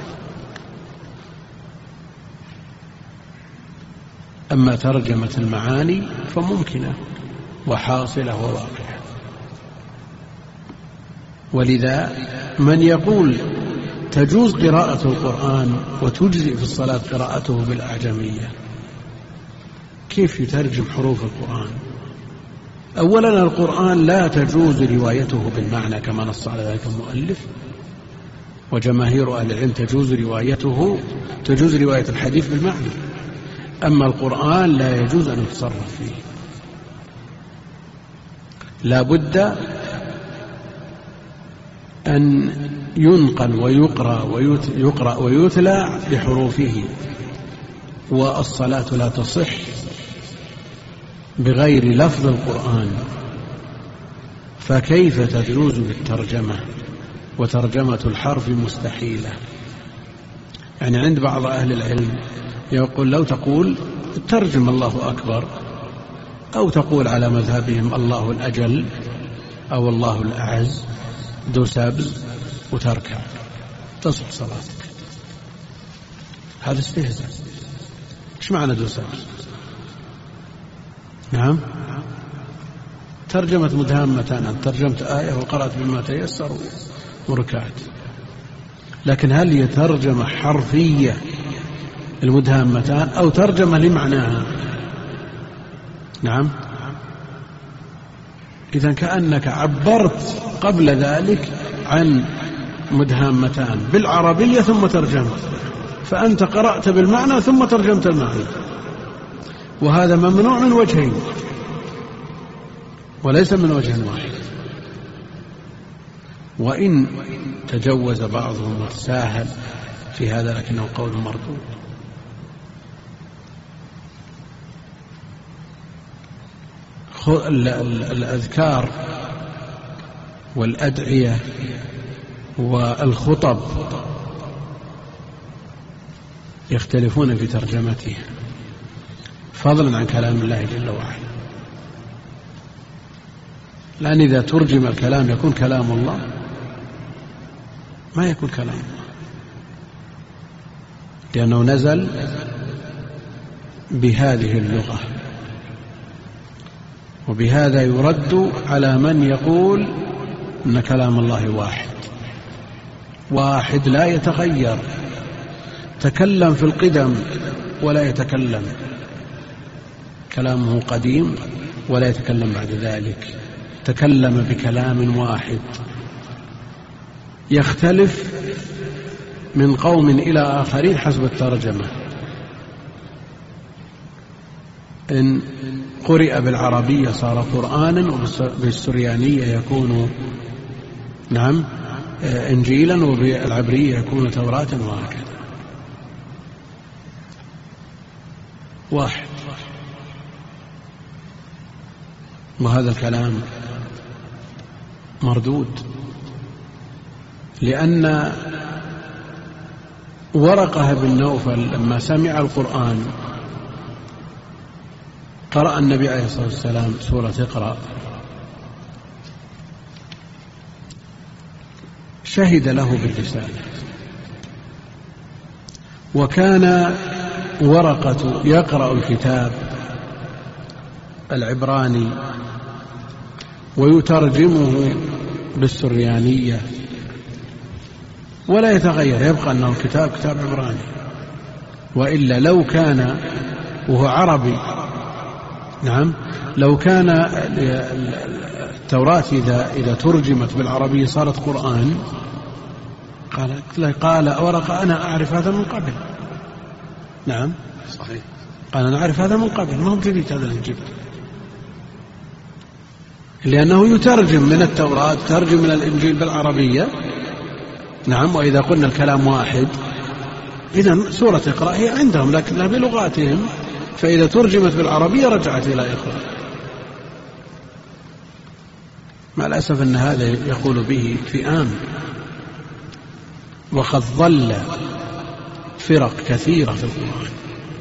أما ترجمة المعاني فممكنة وحاصلة وواقعة. ولذا من يقول تجوز قراءة القرآن وتجزئ في الصلاة قراءته بالأعجمية، كيف يترجم حروف القرآن؟ أولا القرآن لا تجوز روايته بالمعنى كما نص على ذلك المؤلف، وجماهير أهل العلم تجوز رواية الحديث بالمعنى، أما القرآن لا يجوز أن يتصرف فيه، لا بد أن ينقل ويقرأ ويتلى بحروفه، والصلاة لا تصح بغير لفظ القرآن، فكيف تجوز بالترجمة؟ وترجمة الحرف مستحيلة. يعني عند بعض أهل العلم يقول لو تقول ترجم الله أكبر، أو تقول على مذهبهم الله الأجل أو الله الأعز دو سابز وتركع تصح صلاتك. هذا استهزاء. ايش معنى دو سابز؟ نعم، ترجمة مدهامتان، أن ترجمت آية وقرأت بما تيسر وركعت، لكن هل هي ترجمة حرفية المدهامتان أو ترجمة لمعناها؟ نعم، إذن كأنك عبرت قبل ذلك عن مدهامتان بالعربية ثم ترجمت، فأنت قرأت بالمعنى ثم ترجمت المعنى، وهذا ممنوع من وجهين وليس من وجه واحد. وإن تجوز بعضهم وتساهل في هذا لكنه قول مردود. الأذكار والأدعية والخطب يختلفون في ترجمته فضلا عن كلام الله جل وعلا. لأن إذا ترجم الكلام يكون كلام الله، ما يكون كلام الله، لأنه نزل بهذه اللغة. وبهذا يرد على من يقول أن كلام الله واحد لا يتغير، تكلم في القدم ولا يتكلم، كلامه قديم ولا يتكلم بعد ذلك، تكلم بكلام واحد يختلف من قوم إلى آخرين حسب الترجمة. إن قرئ بالعربية صار قرآنا، وبالسريانية يكون إنجيلا، وبالعبرية يكون توراة، وهكذا. واحد. وهذا الكلام مردود، لأن ورقة بن نوفل لما سمع القرآن قرأ النبي عليه الصلاة والسلام سورة اقرأ، شهد له بالرسالة. وكان ورقة يقرأ الكتاب العبراني ويترجمه بالسريانية ولا يتغير، يبقى أنه كتاب عبراني. وإلا لو كان وهو عربي، لو كان التوراة إذا ترجمت بالعربية صارت قرآن، قال ورقة أنا أعرف هذا من قبل. نعم صحيح، قال أنا أعرف هذا من قبل، ما هو جديد هذا الجديد، لأنه يترجم من التوراة، ترجم من الإنجيل بالعربية. نعم. وإذا قلنا الكلام واحد، إذن سورة اقرأ هي عندهم لكنها بلغاتهم، فإذا ترجمت بالعربية رجعت إلى اقرأ. مع الأسف أن هذا يقول به فئام، وقد ضل فرق كثيرة في القرآن،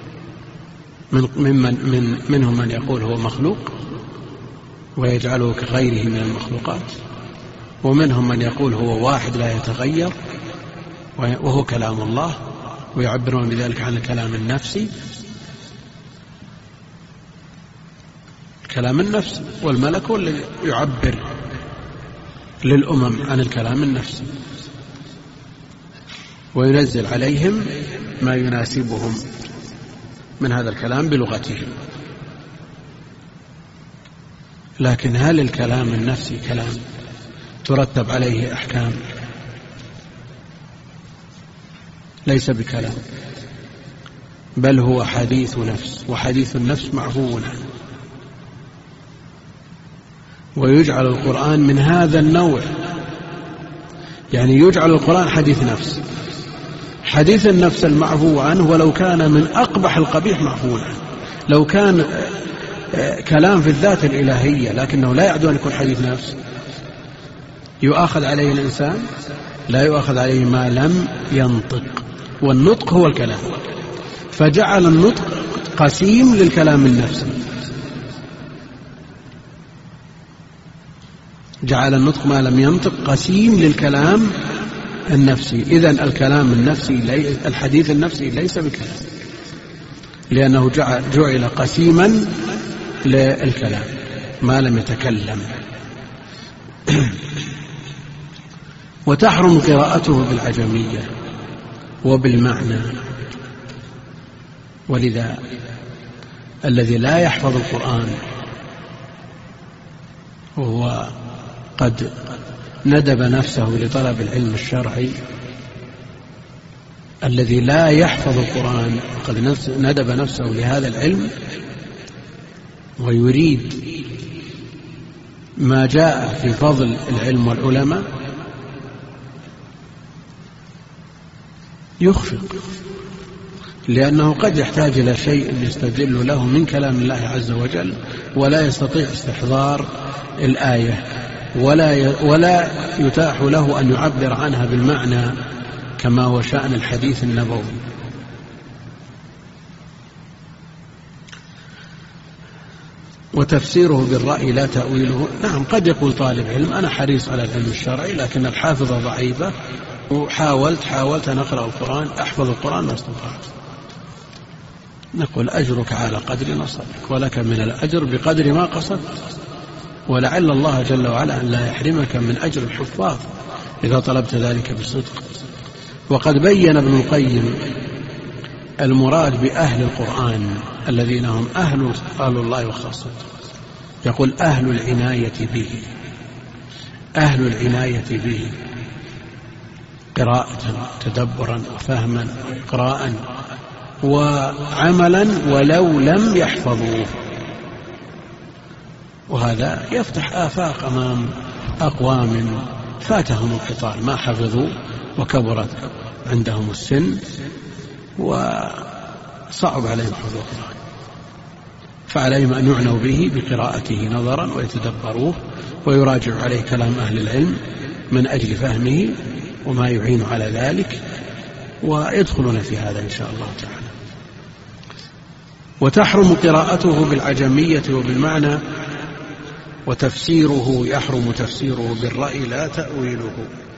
منهم من يقول هو مخلوق ويجعله كغيره من المخلوقات، ومنهم من يقول هو واحد لا يتغير وهو كلام الله، ويعبرون بذلك عن الكلام النفسي. الكلام النفسي، والملك هو الذي يعبر للأمم عن الكلام النفسي وينزل عليهم ما يناسبهم من هذا الكلام بلغتهم. لكن هل الكلام النفسي كلام ترتب عليه أحكام؟ ليس بكلام، بل هو حديث نفس، وحديث النفس معفو عنه. ويجعل القرآن من هذا النوع، يعني يجعل القرآن حديث نفس، حديث النفس المعفو عنه، ولو كان من أقبح القبيح معفو عنه. لو كان كلام في الذات الإلهية لكنه لا يعدو أن يكون حديث نفس، يؤاخذ عليه الإنسان؟ لا يؤاخذ عليه ما لم ينطق، والنطق هو الكلام، فجعل النطق قسيم للكلام النفسي، جعل النطق ما لم ينطق قسيم للكلام النفسي. إذن الكلام النفسي الحديث النفسي ليس بكلام، لأنه جعل قسيما للكلام ما لم يتكلم. وتحرم قراءته بالعجمية وبالمعنى. ولذا الذي لا يحفظ القرآن وهو قد ندب نفسه لطلب العلم الشرعي، الذي لا يحفظ القرآن قد ندب نفسه لهذا العلم ويريد ما جاء في فضل العلم والعلماء، يخفق، لأنه قد يحتاج إلى شيء يستدل له من كلام الله عز وجل، ولا يستطيع استحضار الآية، ولا يتاح له أن يعبر عنها بالمعنى كما هو شأن الحديث النبوي. وتفسيره بالرأي لا تأويله. نعم، قد يقول طالب علم أنا حريص على العلم الشرعي لكن الحافظة ضعيفة وحاولت أن أقرأ القرآن أحفظ القرآن ما استطعت. نقول أجرك على قدر نصبك ولك من الأجر بقدر ما قصدت، ولعل الله جل وعلا أن لا يحرمك من أجر الحفاظ إذا طلبت ذلك بصدق. وقد بين ابن القيم المراد بأهل القرآن الذين هم أهل الله وخاصته. يقول أهل العناية به، أهل العناية به قراءة تدبرا وفهما وإقراء وعملا ولو لم يحفظوه. وهذا يفتح آفاق أمام أقوام فاتهم القطار ما حفظوا وكبرت عندهم السن وصعب عليهم حفظ القرآن، فعليهم أن يعنوا به بقراءته نظرا ويتدبروه ويراجع عليه كلام أهل العلم من أجل فهمه وما يعين على ذلك، ويدخلون في هذا إن شاء الله تعالى. وتحرم قراءته بالعجمية وبالمعنى، وتفسيره يحرم تفسيره بالرأي لا تأويله.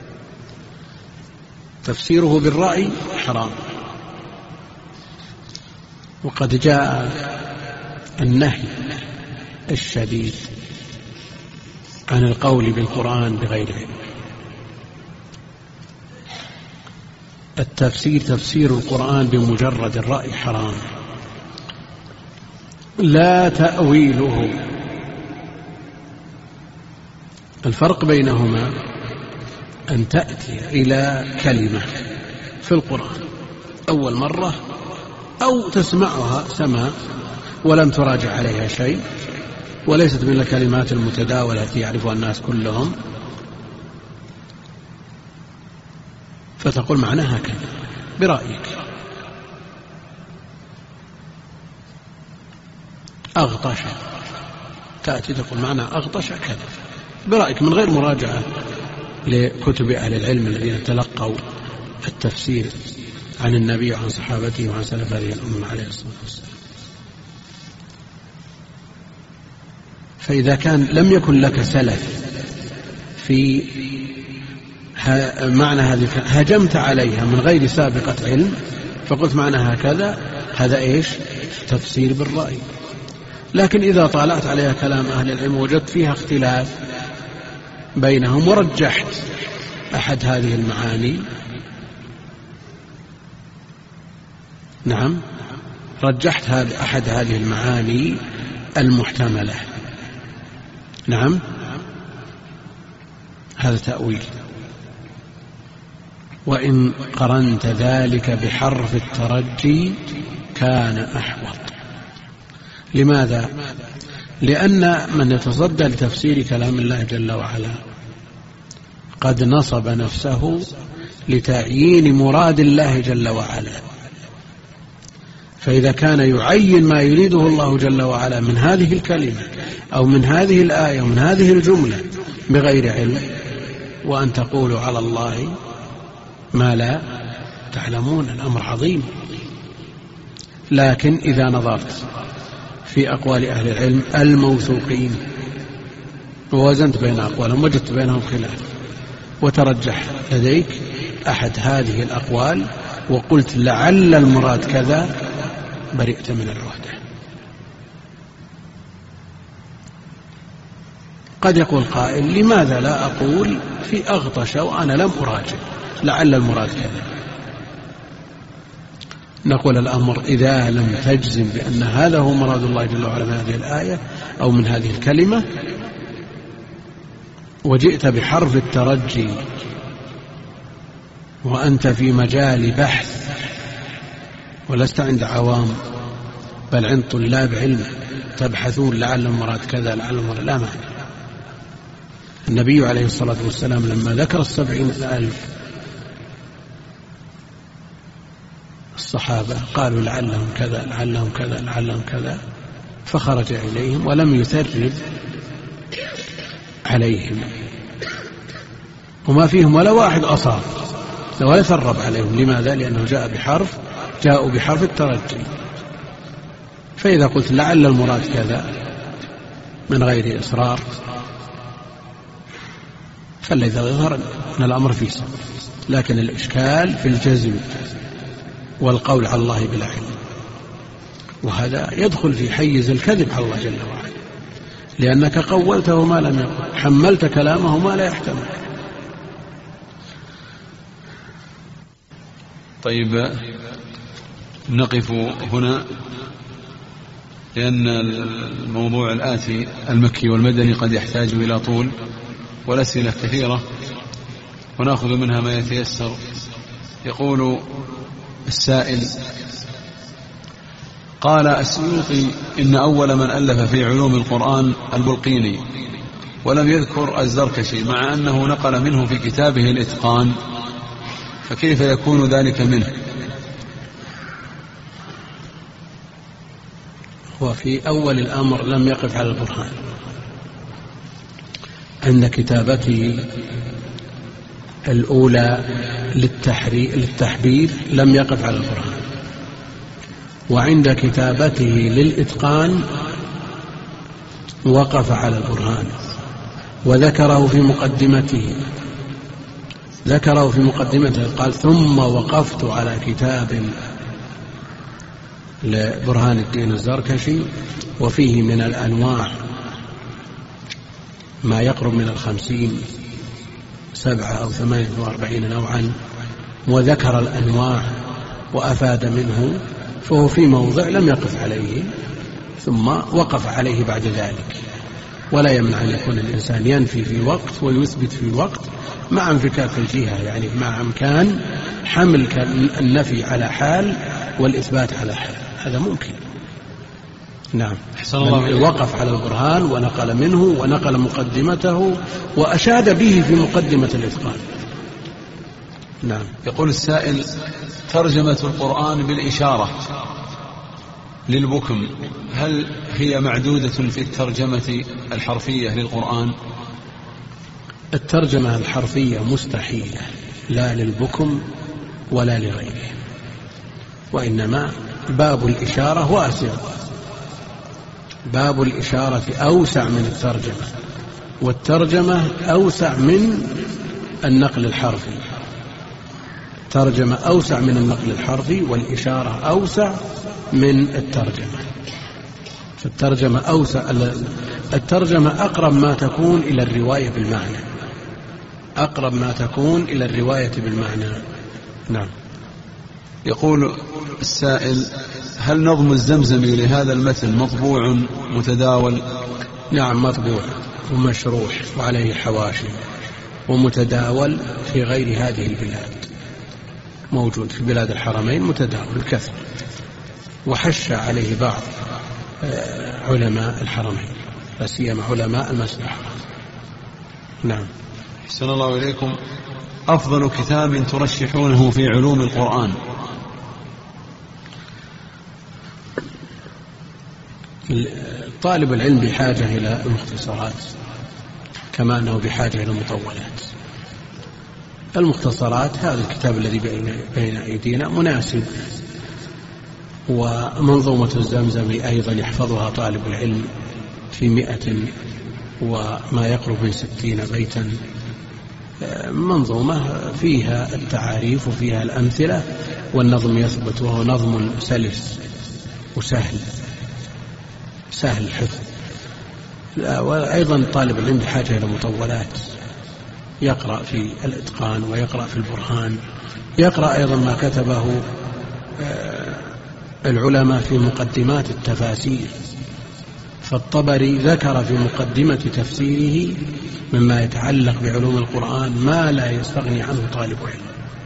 تفسيره بالرأي حرام، وقد جاء النهي الشديد عن القول بالقرآن بغير علم. تفسير القرآن بمجرد الرأي حرام، لا تأويله. الفرق بينهما أن تأتي إلى كلمة في القرآن أول مرة أو تسمعها سماع ولم تراجع عليها شيء وليست من الكلمات المتداولة التي يعرفها الناس كلهم، فتقول معناها كذا برأيك. أغطش، تأتي تقول معناها أغطش كذا برأيك من غير مراجعة لكتب أهل العلم الذين تلقوا التفسير عن النبي وعن صحابته وعن سلف هذه الأمة عليه الصلاة والسلام. فإذا كان لم يكن لك سلف في معنى هذه هجمت عليها من غير سابقة علم فقلت معناها كذا، هذا إيش؟ تفسير بالرأي. لكن إذا طالعت عليها كلام أهل العلم وجدت فيها اختلاف بينهم ورجحت أحد هذه المعاني، نعم رجحت أحد هذه المعاني المحتملة، نعم هذا تأويل. وإن قرنت ذلك بحرف الترجي كان أحوط. لماذا؟ لأن من يتصدى لتفسير كلام الله جل وعلا قد نصب نفسه لتعيين مراد الله جل وعلا، فإذا كان يعين ما يريده الله جل وعلا من هذه الكلمة أو من هذه الآية ومن هذه الجملة بغير علم، وأن تقولوا على الله ما لا تعلمون، الأمر عظيم. لكن إذا نظرت في أقوال أهل العلم الموثوقين ووزنت بين أقوالهم وجدت بينهم خلاف وترجح لديك أحد هذه الأقوال وقلت لعل المراد كذا، برئت من الوحدة. قد يقول قائل لماذا لا أقول في أغطش وأنا لم أراجع لعل المراد كذا؟ نقول الأمر إذا لم تجزم بأن هذا هو مراد الله جل وعلا من هذه الآية أو من هذه الكلمة وجئت بحرف الترجي وأنت في مجال بحث ولست عند عوام بل عند طلاب علم تبحثون لعل المراد كذا لعل المراد، لا معنى. النبي عليه الصلاة والسلام لما ذكر 70,000 الصحابة قالوا لعلهم كذا لعلهم كذا لعلهم كذا، فخرج إليهم ولم يثرب عليهم وما فيهم ولا واحد أصاب ولا ثرب عليهم. لماذا؟ لأنه جاءوا بحرف الترجي. فإذا قلت لعل المراد كذا من غير إصرار، خلي إذا ظهر أن الأمر فيه سبب، لكن الإشكال في الجزم والقول على الله بلا علم، وهذا يدخل في حيز الكذب على الله جل وعلا، لأنك قولته ما لم يقل، حملت كلامه ما لا يحتمل. طيب نقف هنا، لأن الموضوع الآتي المكي والمدني قد يحتاج إلى طول والأسئلة كثيرة، ونأخذ منها ما يتيسر. يقول السائل: قال السيوطي إن أول من ألف في علوم القرآن البلقيني، ولم يذكر الزركشي، مع أنه نقل منه في كتابه الإتقان، فكيف يكون ذلك منه؟ وفي أول الأمر لم يقف على البرهان، عند كتابته الأولى للتحبير لم يقف على البرهان، وعند كتابته للإتقان وقف على البرهان، وذكره في مقدمته قال: ثم وقفت على كتاب لبرهان الدين الزركشي، وفيه من الأنواع ما يقرب من 57 أو 48 نوعا، وذكر الأنواع وأفاد منه، فهو في موضع لم يقف عليه ثم وقف عليه بعد ذلك. ولا يمنع أن يكون الإنسان ينفي في وقت ويثبت في وقت مع انفكاك الجهة، يعني مع إمكان حمل النفي على حال والإثبات على حال، هذا ممكن. نعم، وقف على البرهان ونقل منه ونقل مقدمته وأشاد به في مقدمة الإتقان. نعم. يقول السائل: ترجمة القرآن بالإشارة للبكم، هل هي معدودة في الترجمة الحرفية للقرآن؟ الترجمة الحرفية مستحيلة، لا للبكم ولا لغيره، وإنما باب الإشارة واسع، باب الإشارة أوسع من الترجمة، والترجمة أوسع من النقل الحرفي، الترجمة أوسع من النقل الحرفي، والإشارة أوسع من الترجمة. فالترجمة أوسع، الترجمة أقرب ما تكون إلى الرواية بالمعنى، أقرب ما تكون إلى الرواية بالمعنى. نعم. يقول السائل: هل نظم الزمزمي لهذا المتن مطبوع متداول؟ نعم، مطبوع ومشروح وعليه حواشي ومتداول في غير هذه البلاد، موجود في بلاد الحرمين متداول بكثرة، وحش عليه بعض علماء الحرمين، لا سيما علماء المسجد الحرام. نعم. أحسن الله إليكم. أفضل كتاب ترشحونه في علوم القرآن؟ طالب العلم بحاجة إلى المختصرات كما أنه بحاجة إلى المطولات. المختصرات، هذا الكتاب الذي بين أيدينا مناسب، ومنظومة الزمزمي أيضا يحفظها طالب العلم في 100 وما يقرب من 60 بيتا، منظومة فيها التعاريف وفيها الأمثلة، والنظم يثبت، وهو نظم سلس وسهل الحفظ. وأيضا طالب العلم بحاجة إلى مطولات، يقرأ في الإتقان ويقرأ في البرهان، يقرأ أيضا ما كتبه العلماء في مقدمات التفاسير، فالطبري ذكر في مقدمة تفسيره مما يتعلق بعلوم القرآن ما لا يستغني عنه طالب علم.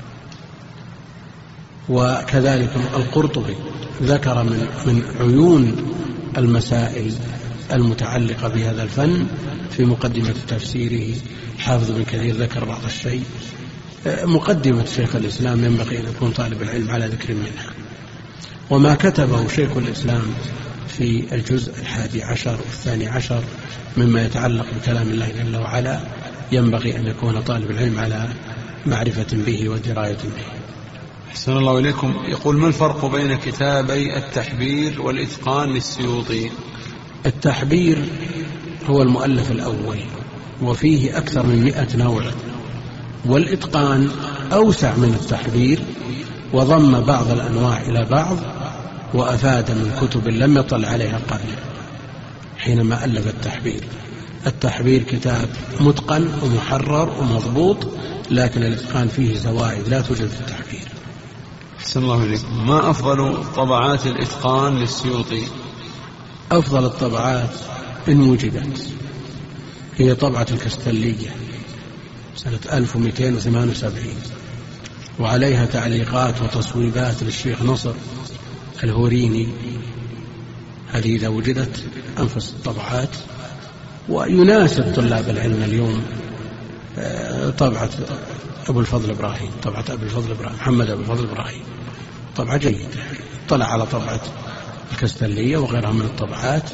وكذلك القرطبي ذكر من عيون المسائل المتعلقة بهذا الفن في مقدمة تفسيره. حافظ بن كثير ذكر بعض الشيء. مقدمة شيخ الإسلام ينبغي أن يكون طالب العلم على ذكر منها. وما كتبه شيخ الإسلام في الجزء 11 و12 مما يتعلق بكلام الله جل وعلا ينبغي أن يكون طالب العلم على معرفة به ودراية به. أحسن الله إليكم. يقول: ما الفرق بين كتابي التحبير والإتقان للسيوطي؟ التحبير هو المؤلف الأول، وفيه أكثر من 100 نوع. والإتقان أوسع من التحبير، وضم بعض الأنواع إلى بعض، وأفاد من كتب لم يطل عليها قبل حينما ألف التحبير. التحبير كتاب متقن ومحرر ومضبوط، لكن الإتقان فيه زوائد لا توجد في التحبير. أحسن الله إليكم. ما أفضل طبعات الإتقان للسيوطي؟ أفضل الطبعات إن وجدت هي طبعة الكستلية سنة 1278، وعليها تعليقات وتصويبات للشيخ نصر الهوريني. هذه إذا وجدت أنفس الطبعات، ويناسب طلاب العلم اليوم طبعة أبو الفضل إبراهيم، طبعة أبو الفضل إبراهيم محمد أبو الفضل إبراهيم، طبعة جيدة. طلع على طبعة الكستلية وغيرها من الطبعات،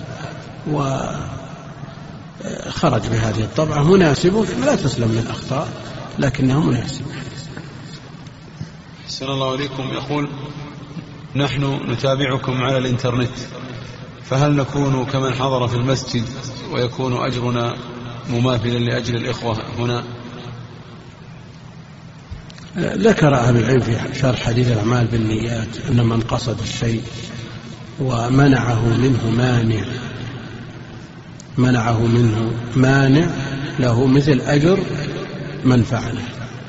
وخرج بهذه الطبعة مناسبة، لا تسلم من أخطاء لكنها مناسبة. أحسن الله إليكم. يقول: نحن نتابعكم على الإنترنت، فهل نكون كمن حضر في المسجد ويكون أجرنا مماثلا لأجر الإخوة هنا؟ ذكر أهل العلم في شرح حديث الأعمال بالنيات أن من قصد الشيء ومنعه منه مانع له مثل أجر من فعله.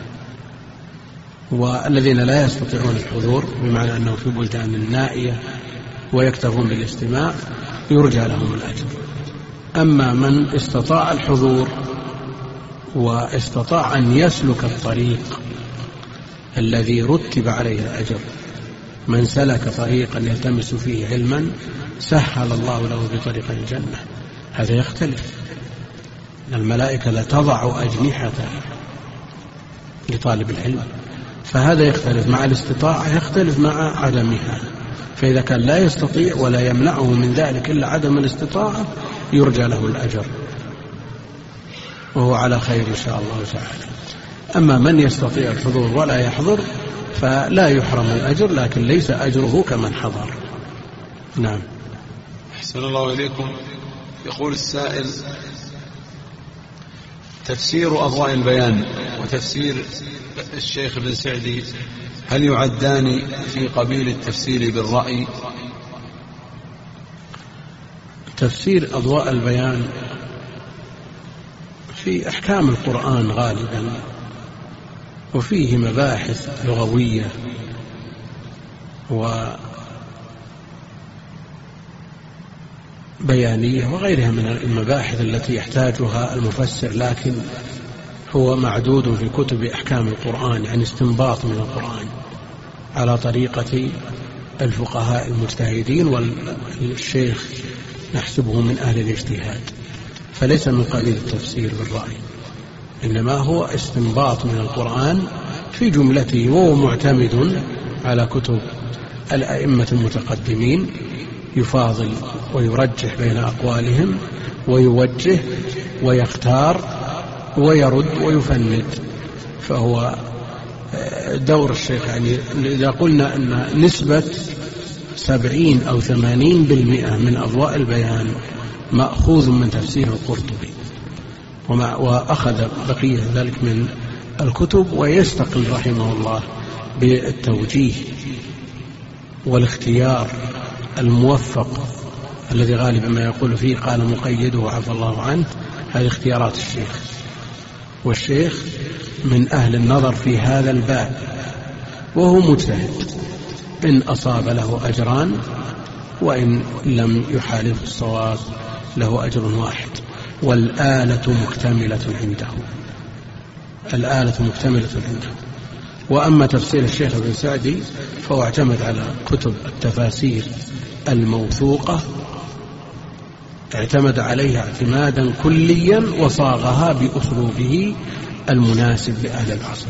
والذين لا يستطيعون الحضور بمعنى أنه في بلدان نائية ويكتفون بالاستماع يرجى لهم الأجر. أما من استطاع الحضور واستطاع أن يسلك الطريق الذي رتب عليه الأجر، من سلك طريقا يلتمس فيه علما سهل الله له بطريق الجنة، هذا يختلف. الملائكة لا تضع أجنحتها لطالب العلم، فهذا يختلف مع الاستطاعة، يختلف مع عدمها. فإذا كان لا يستطيع ولا يمنعه من ذلك إلا عدم الاستطاعة يرجى له الأجر، وهو على خير إن شاء الله تعالى. أما من يستطيع الحضور ولا يحضر فلا يحرم الأجر، لكن ليس أجره كمن حضر. نعم. أحسن الله إليكم. يقول السائل: تفسير أضواء البيان وتفسير الشيخ ابن سعدي هل يعدان في قبيل التفسير بالرأي؟ تفسير أضواء البيان في أحكام القرآن غالبا، وفيه مباحث لغوية وبيانية وغيرها من المباحث التي يحتاجها المفسر، لكن هو معدود في كتب أحكام القرآن، يعني استنباط من القرآن على طريقة الفقهاء المجتهدين، والشيخ نحسبه من أهل الاجتهاد، فليس من قبيل التفسير بالرأي، إنما هو استنباط من القرآن في جملته، وهو معتمد على كتب الأئمة المتقدمين، يفاضل ويرجح بين أقوالهم ويوجه ويختار ويرد ويفند. فهو دور الشيخ، يعني إذا قلنا أن نسبة 70 أو 80% من أضواء البيان مأخوذ من تفسير القرطبي، وأخذ بقية ذلك من الكتب، ويستقل رحمه الله بالتوجيه والاختيار الموفق الذي غالبا ما يقول فيه قال مقيده عفى الله عنه. هذه اختيارات الشيخ، والشيخ من أهل النظر في هذا الباب، وهو مجتهد، إن أصاب له أجران، وإن لم يحالف الصواب له أجر واحد. والآلة مكتملة عنده، الآلة مكتملة عنده. وأما تفسير الشيخ ابن سعدي فهو اعتمد على كتب التفاسير الموثوقة، اعتمد عليها اعتمادا كليا، وصاغها بأسلوبه المناسب لأهل العصر.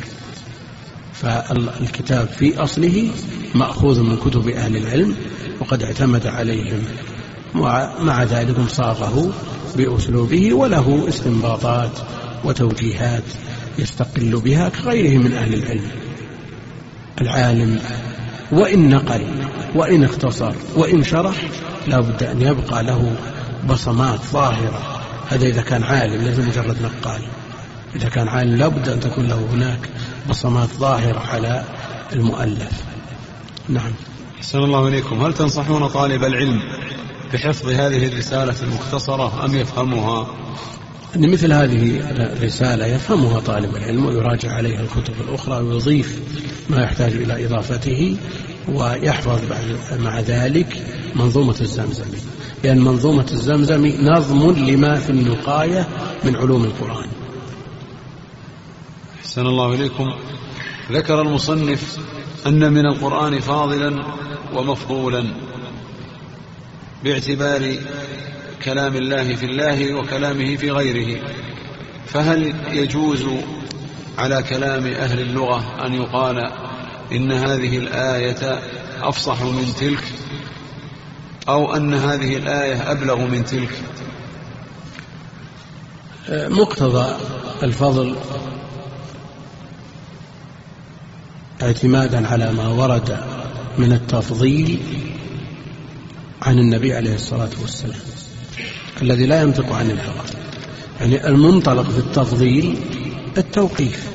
فالكتاب في أصله مأخوذ من كتب أهل العلم وقد اعتمد عليهم، مع ذلك صاغه بأسلوبه، وله استنباطات وتوجيهات يستقل بها كغيره من أهل العلم. العالم وإن نقل وإن اختصر وإن شرح لا بد أن يبقى له بصمات ظاهرة هذا إذا كان عالم، ليس مجرد نقال. إذا كان عالم لابد أن تكون له هناك بصمات ظاهرة على المؤلف. نعم. أحسن الله إليكم. هل تنصحون طالب العلم بحفظ هذه الرسالة المختصرة أم يفهمها؟ أن مثل هذه الرسالة يفهمها طالب العلم ويراجع عليها الكتب الأخرى ويضيف ما يحتاج إلى إضافته، ويحفظ مع ذلك منظومة الزمزمي، لأن منظومة الزمزمي نظم لما في النقاية من علوم القرآن. أحسن الله إليكم. ذكر المصنف أن من القرآن فاضلا ومفضولا باعتبار كلام الله في الله وكلامه في غيره، فهل يجوز على كلام أهل اللغة أن يقال إن هذه الآية أفصح من تلك، أو أن هذه الآية أبلغ من تلك؟ مقتضى الفضل اعتمادا على ما ورد من التفضيل عن النبي عليه الصلاة والسلام الذي لا ينطق عن الهوى. يعني المنطلق في التفضيل التوقيف.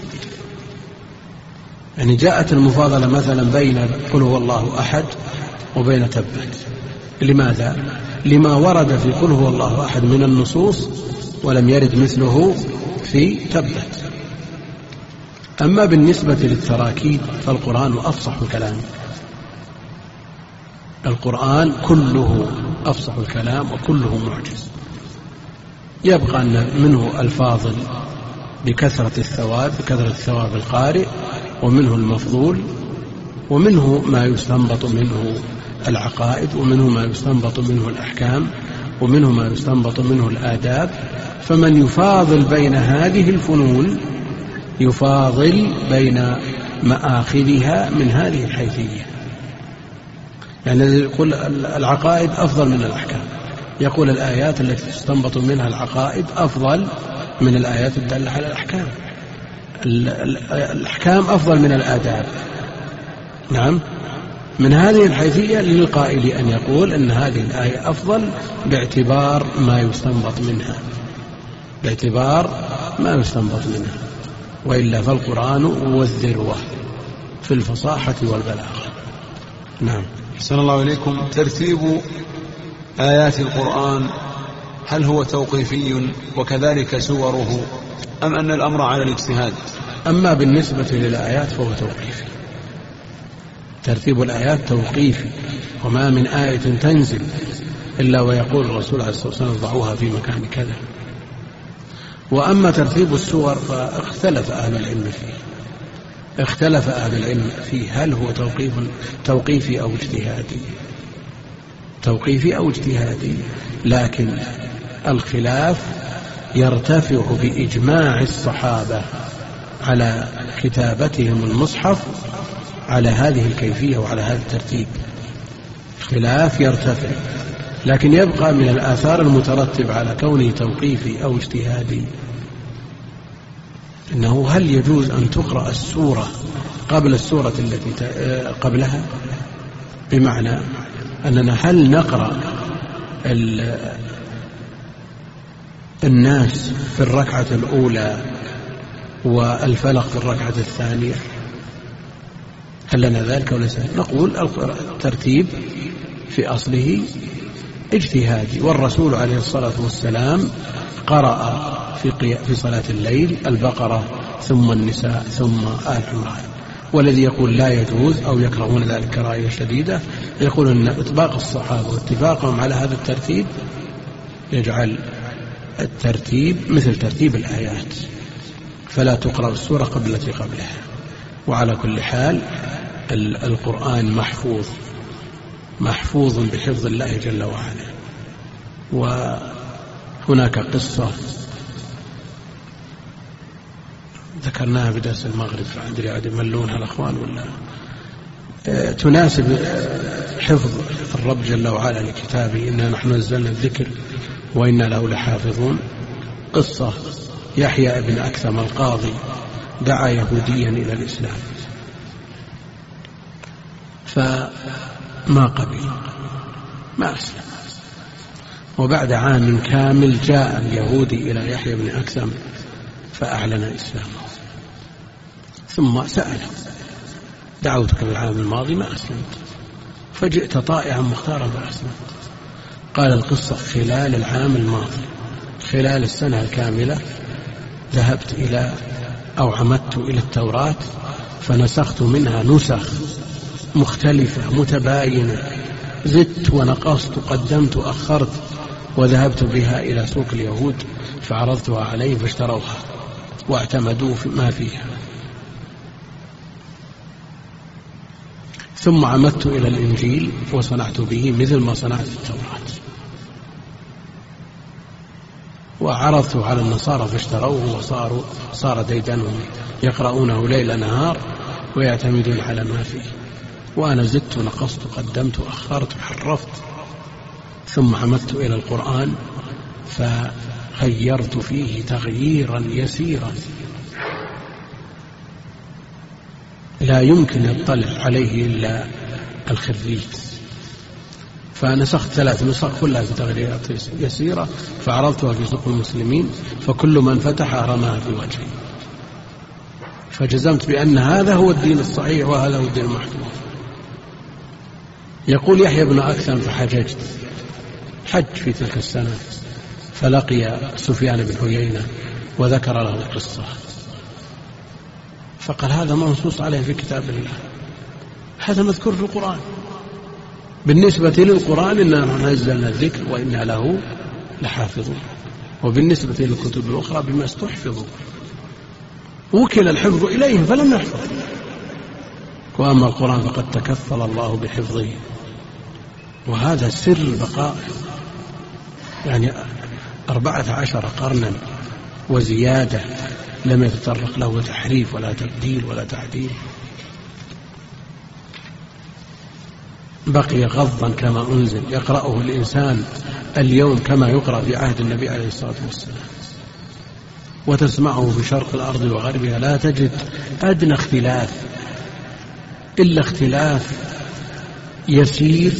يعني جاءت المفاضلة مثلا بين قل هو الله أحد وبين تبت. لماذا؟ لما ورد في قل هو الله أحد من النصوص ولم يرد مثله في تبت. أما بالنسبة للتراكيب فالقرآن أفصح الكلام، القرآن كله أفصح الكلام وكله معجز. يبقى أن منه الفاضل بكثرة الثواب، بكثرة ثواب القارئ، ومنه المفضول، ومنه ما يستنبط منه العقائد، ومنه ما يستنبط منه الأحكام، ومنه ما يستنبط منه الآداب. فمن يفاضل بين هذه الفنون يفاضل بين مآخذها من هذه الحيثية. يعني يقول العقائد أفضل من الأحكام، يقول الآيات التي تستنبط منها العقائد أفضل من الآيات الدالة على الأحكام، الأحكام أفضل من الآداب. نعم. من هذه الحيثية للقائل أن يقول أن هذه الآية أفضل باعتبار ما يستنبط منها، باعتبار ما يستنبط منها، وإلا فالقرآن هو الذروة في الفصاحة والبلاغة. نعم. أحسن الله إليكم. ترتيب آيات القرآن هل هو توقيفي وكذلك سوره، أم أن الأمر على الاجتهاد؟ أما بالنسبة للآيات فهو توقيفي، ترتيب الآيات توقيفي، وما من آية تنزل إلا ويقول الرسول عليه الصلاة والسلام ضعوها في مكان كذا. وأما ترتيب السور فاختلف أهل العلم فيه، اختلف أهل العلم فيه هل هو توقيفي أو اجتهادي، توقيفي أو اجتهادي. لكن الخلاف يرتفع بإجماع الصحابة على كتابتهم المصحف على هذه الكيفية وعلى هذا الترتيب. خلاف يرتفع، لكن يبقى من الآثار المترتب على كونه توقيفي أو اجتهادي إنه هل يجوز أن تقرأ السورة قبل السورة التي قبلها؟ بمعنى أننا هل نقرأ الناس في الركعة الأولى والفلق في الركعة الثانية؟ هل لنا ذلك وليس؟ نقول الترتيب في أصله اجتهادي، والرسول عليه الصلاة والسلام قرأ في صلاة الليل البقرة ثم النساء ثم آل عمران. والذي يقول لا يجوز أو يكرهون ذلك كراهية شديدة يقول أن إطباق الصحابة واتفاقهم على هذا الترتيب يجعل الترتيب مثل ترتيب الآيات، فلا تقرأ السورة قبل التي قبلها. وعلى كل حال القرآن محفوظ بحفظ الله جل وعلا. وهناك قصة ذكرناها في درس المغرب، فأدري عاد يملونها الأخوان ولا تناسب حفظ الرب جل وعلا لكتابه، إنا نحن نزلنا الذكر وإنا له لحافظون. قصة يحيى ابن أكثم القاضي دعا يهوديا إلى الإسلام فما قبل، ما أسلم، وبعد عام كامل جاء اليهودي إلى يحيى بن أكثم فأعلن إسلامه، ثم سأله: دعوتك بالعام الماضي ما أسلمت، فجئت طائعا مختارا فأسلمت. قال: القصة خلال العام الماضي، خلال السنة الكاملة ذهبت عمدت إلى التوراة فنسخت منها نسخ مختلفة متباينة، زدت ونقصت، قدمت أخرت، وذهبت بها إلى سوق اليهود فعرضتها عليهم فاشتروها واعتمدوا ما فيها. ثم عمدت إلى الإنجيل وصنعت به مثل ما صنعت التوراة، وعرضته على النصارى فاشتروه صار ديدنهم يقرؤونه ليل نهار ويعتمدون على ما فيه، وأنا زدت نقصت قدمت أخرت حرفت. ثم عمدت إلى القرآن فغيرت فيه تغييرا يسيرا لا يمكن يطلع عليه إلا الخريج، فنسخت 3 نسخ كلها بتغييرات يسيرة فعرضتها في سوق المسلمين، فكل من فتحها رماها في وجهي، فجزمت بأن هذا هو الدين الصحيح وهذا هو الدين المحكوم. يقول يحيى بن أكثم: فحججت، حج في تلك السنة، فلقي سفيان بن عيينة وذكر له القصة، فقال: هذا منصوص عليه في كتاب الله، هذا مذكور في القرآن، بالنسبة للقرآن إننا نزلنا الذكر وإنا له لحافظون، وبالنسبة للكتب الأخرى بما استحفظوا، وكل الحفظ إليهم فلم يحفظ، وأما القرآن فقد تكفل الله بحفظه، وهذا سر البقاء، يعني 14 قرنا وزيادة لم يتطرق له تحريف ولا تبديل ولا تعديل، بقي غضا كما أنزل، يقرأه الإنسان اليوم كما يقرأ في عهد النبي عليه الصلاة والسلام، وتسمعه في شرق الأرض وغربها، لا تجد أدنى اختلاف إلا اختلاف يسير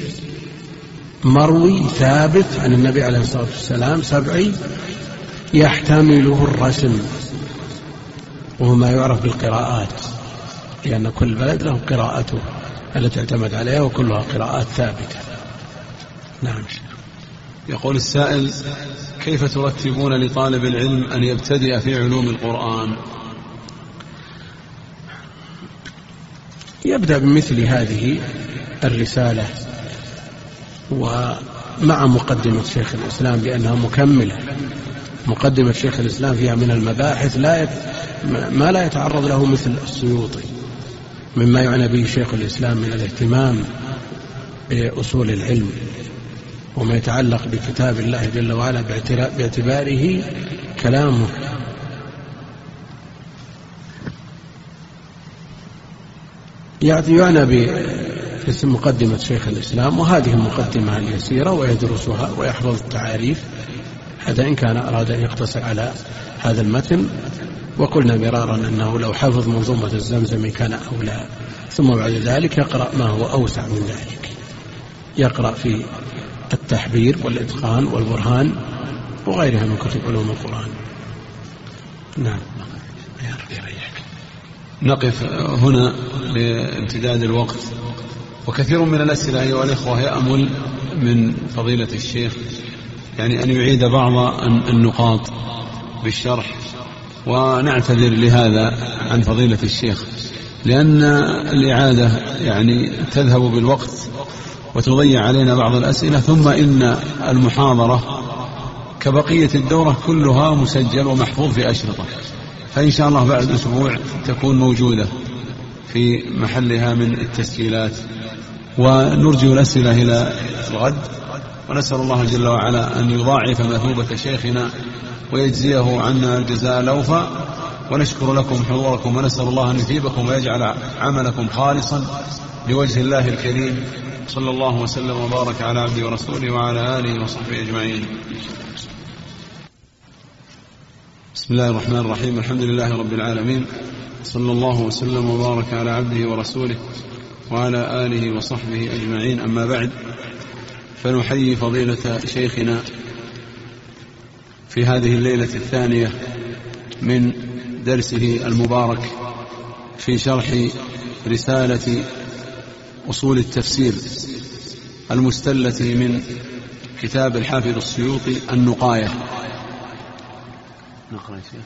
مروي ثابت عن النبي عليه الصلاة والسلام سبعي يحتمله الرسم، وهو ما يعرف بالقراءات، لأن كل بلد له قراءته التي اعتمد عليها وكلها قراءات ثابتة. نعم. يقول السائل: كيف ترتبون لطالب العلم أن يبتدئ في علوم القرآن؟ يبدأ بمثل هذه الرسالة ومع مقدمة شيخ الإسلام بأنها مكملة، مقدمة شيخ الإسلام فيها من المباحث ما لا يتعرض له مثل السيوطي، مما يعنى به شيخ الإسلام من الاهتمام بأصول العلم وما يتعلق بكتاب الله جل وعلا باعتباره كلامه. يعنى باسم مقدمة شيخ الإسلام، وهذه المقدمة اليسيرة ويدرسها ويحفظ التعاريف، هذا إن كان أراد أن يقتصر على هذا المتن، وقلنا مرارا أنه لو حفظ منظومة الزمزم كان أولى، ثم بعد ذلك يقرأ ما هو أوسع من ذلك، يقرأ في التحبير والإتقان والبرهان وغيرها من كتب علوم القرآن. نعم. نقف هنا لامتداد الوقت، وكثير من الأسئلة أيها الإخوة يأمل من فضيلة الشيخ يعني أن يعيد بعض النقاط بالشرح، ونعتذر لهذا عن فضيلة الشيخ، لأن الإعادة يعني تذهب بالوقت وتضيع علينا بعض الأسئلة، ثم إن المحاضرة كبقية الدورة كلها مسجل ومحفوظ في أشرطة، فإن شاء الله بعد أسبوع تكون موجودة في محلها من التسجيلات، ونرجو الأسئلة إلى الغد، ونسأل الله جل وعلا أن يضاعف مثوبة شيخنا ويجزيه عنا الجزاء الأوفى، ونشكر لكم حضوركم، ونسأل الله أن يثيبكم ويجعل عملكم خالصا لوجه الله الكريم. صلى الله وسلم وبارك على عبده ورسوله وعلى آله وصحبه أجمعين. بسم الله الرحمن الرحيم، الحمد لله رب العالمين، صلى الله وسلم وبارك على عبده ورسوله وعلى آله وصحبه أجمعين. أما بعد، فنحيي فضيلة شيخنا في هذه الليلة الثانية من درسه المبارك في شرح رسالة أصول التفسير المستلة من كتاب الحافظ السيوطي النقاية. نقرأ شيء.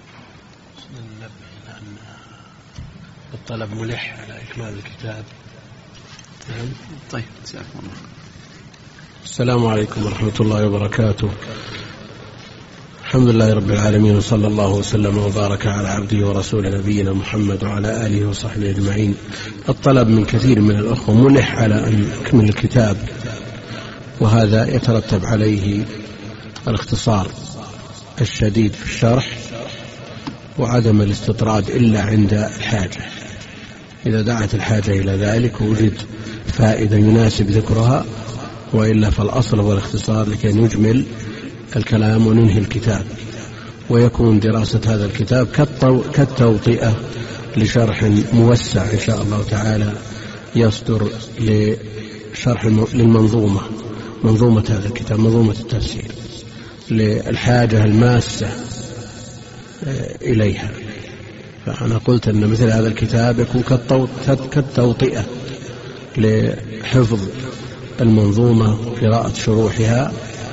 الطلب ملح على إكمال الكتاب. طيب، جزاكم الله. السلام عليكم ورحمة الله وبركاته. الحمد لله رب العالمين، وصلى الله وسلم وبارك على عبده ورسوله نبينا محمد وعلى آله وصحبه أجمعين. الطلب من كثير من الأخوة ملح على أن أكمل الكتاب، وهذا يترتب عليه الاختصار الشديد في الشرح وعدم الاستطراد إلا عند الحاجة. إذا دعت الحاجة إلى ذلك ووجد فائدة يناسب ذكرها، وإلا فالأصل هو الاختصار لكي نجمل الكلام وننهي الكتاب، ويكون دراسة هذا الكتاب كالتوطئة لشرح موسع إن شاء الله تعالى يصدر لشرح للمنظومة، منظومة هذا الكتاب، منظومة التفسير، للحاجة الماسة إليها. فأنا قلت أن مثل هذا الكتاب يكون كالتوطئة لحفظ المنظومة وقراءة شروحها،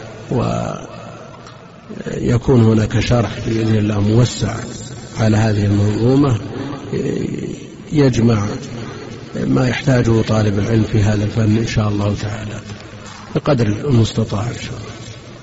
ويكون هناك شرح بإذن الله موسع على هذه المنظومة يجمع ما يحتاجه طالب العلم في هذا الفن إن شاء الله تعالى بقدر المستطاع إن شاء الله.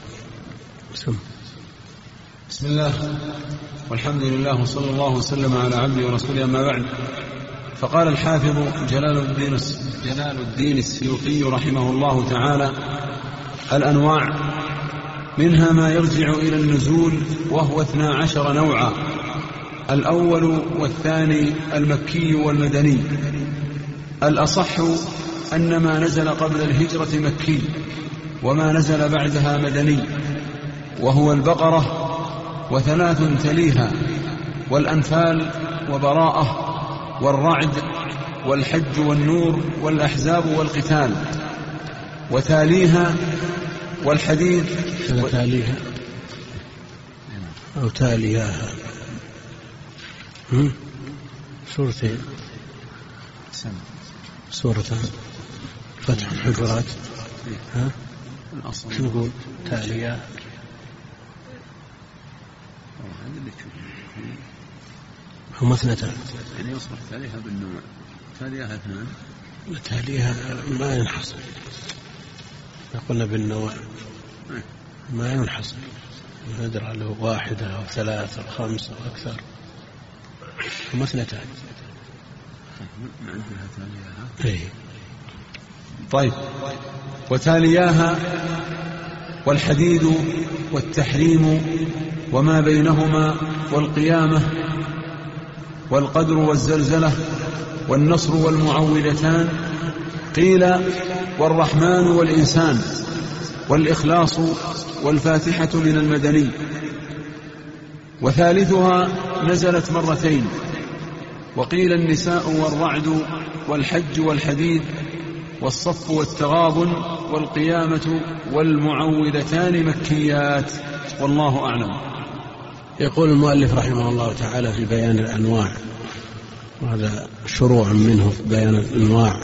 بسم الله والحمد لله وصلى الله وسلم على عبده ورسوله، أما بعد. فقال الحافظ جلال الدين السيوطي رحمه الله تعالى: الأنواع منها ما يرجع إلى النزول، وهو 12 نوعا. الأول والثاني المكي والمدني. الأصح أن ما نزل قبل الهجرة مكي، وما نزل بعدها مدني، وهو البقرة و3 تليها، والأنفال وبراءة والرعد والحج والنور والأحزاب والقتال، وتاليها والحديد تاليها أو تاليها سورتين، سورة فتح الحجرات. شو نقول؟ تاليها هم 2 يعني يصبح تاليها بالنوع، تاليها 2. تاليها ما ينحصر، قلنا بالنوع ما ينحصر، ندرى له 1 أو 3 أو 5 أو أكثر، هم 2. ما عندها تاليها. طيب، وتالياها والحديد والتحريم وما بينهما والقيامة والقدر والزلزلة والنصر والمعوذتان. قيل والرحمن والإنسان والإخلاص والفاتحة من المدني. وثالثها نزلت 2 مرتين. وقيل النساء والرعد والحج والحديد والصف والتغابن والقيامة والمعوذتان مكيات، والله أعلم. يقول المؤلف رحمه الله تعالى في بيان الأنواع، وهذا شروع منه في بيان الأنواع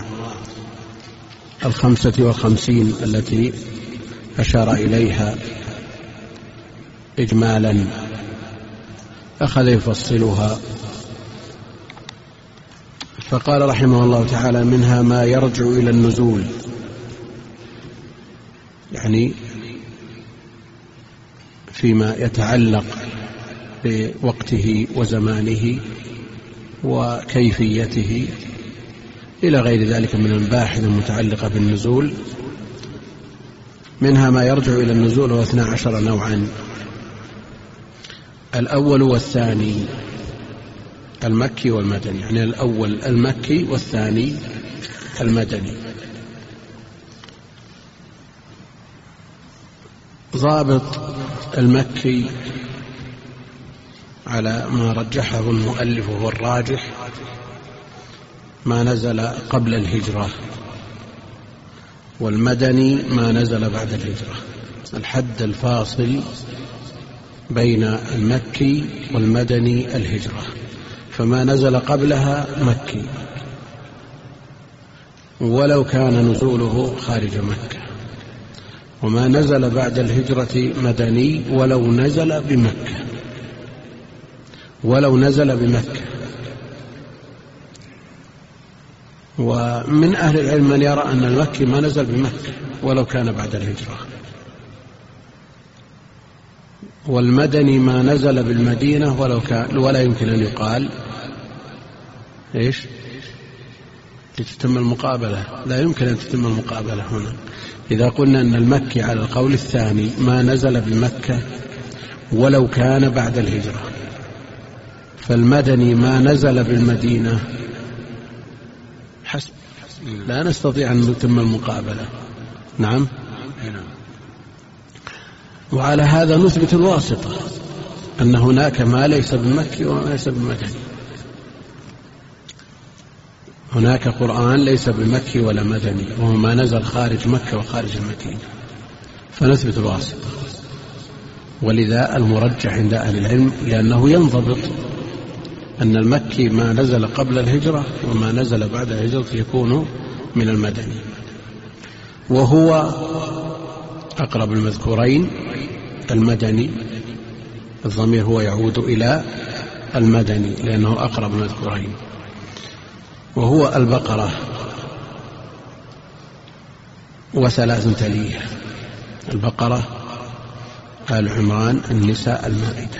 55 التي أشار إليها إجمالا، أخذ يفصلها. فقال رحمه الله تعالى: منها ما يرجع إلى النزول، يعني فيما يتعلق بوقته وزمانه وكيفيته إلى غير ذلك من المباحث المتعلقة بالنزول. منها ما يرجع إلى النزول، وهو 12 نوعا. الأول والثاني المكي والمدني، يعني الأول المكي والثاني المدني. ضابط المكي على ما رجحه المؤلف وهو الراجح ما نزل قبل الهجرة، والمدني ما نزل بعد الهجرة. الحد الفاصل بين المكي والمدني الهجرة، فما نزل قبلها مكي ولو كان نزوله خارج مكة، وما نزل بعد الهجرة مدني ولو نزل بمكة. ومن أهل العلم من يرى أن المكي ما نزل بمكة ولو كان بعد الهجرة، والمدني ما نزل بالمدينة ولو كان، ولا يمكن أن يقال إيش تتم المقابلة، لا يمكن أن تتم المقابلة هنا. إذا قلنا أن المكي على القول الثاني ما نزل بمكة ولو كان بعد الهجرة، فالمدني ما نزل بالمدينة حسب، لا نستطيع أن نتم المقابلة. نعم. وعلى هذا نثبت الواسطة، أن هناك ما ليس بمكي وما ليس بمدني. هناك قرآن ليس بمكي ولا مدني، وهو ما نزل خارج مكة وخارج المدينة، فنثبت الواسطة. ولذا المرجح عند أهل العلم لأنه ينضبط أن المكي ما نزل قبل الهجرة وما نزل بعد الهجرة يكون من المدني، وهو أقرب المذكورين المدني. الضمير هو يعود إلى المدني لأنه أقرب المذكورين، وهو البقرة وثلاث تليه: البقرة، آل عمران، النساء، المائدة،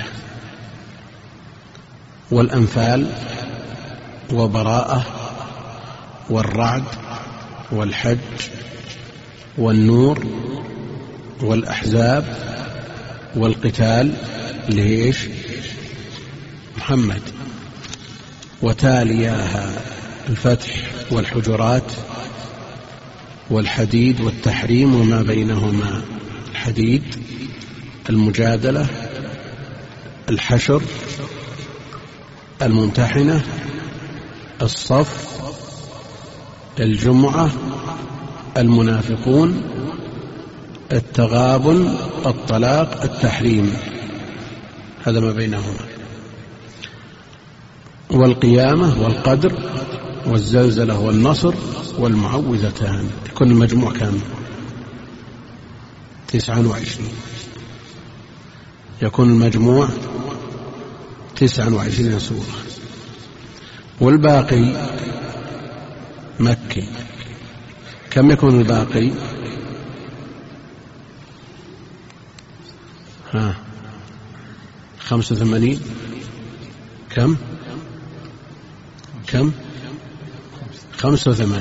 والأنفال، وبراءة، والرعد، والحج، والنور، والأحزاب، والقتال ليش محمد، وتالياها الفتح والحجرات والحديد والتحريم وما بينهما: الحديد، المجادلة، الحشر، الممتحنة، الصف، الجمعة، المنافقون، التغابن، الطلاق، التحريم، هذا ما بينهما، والقيامة، والقدر، والزلزلة، والنصر، والمعوذتان. يكون المجموع كام؟ 29. يكون المجموع 29 سورة، والباقي مكي. كم يكون الباقي؟ 85. كم 85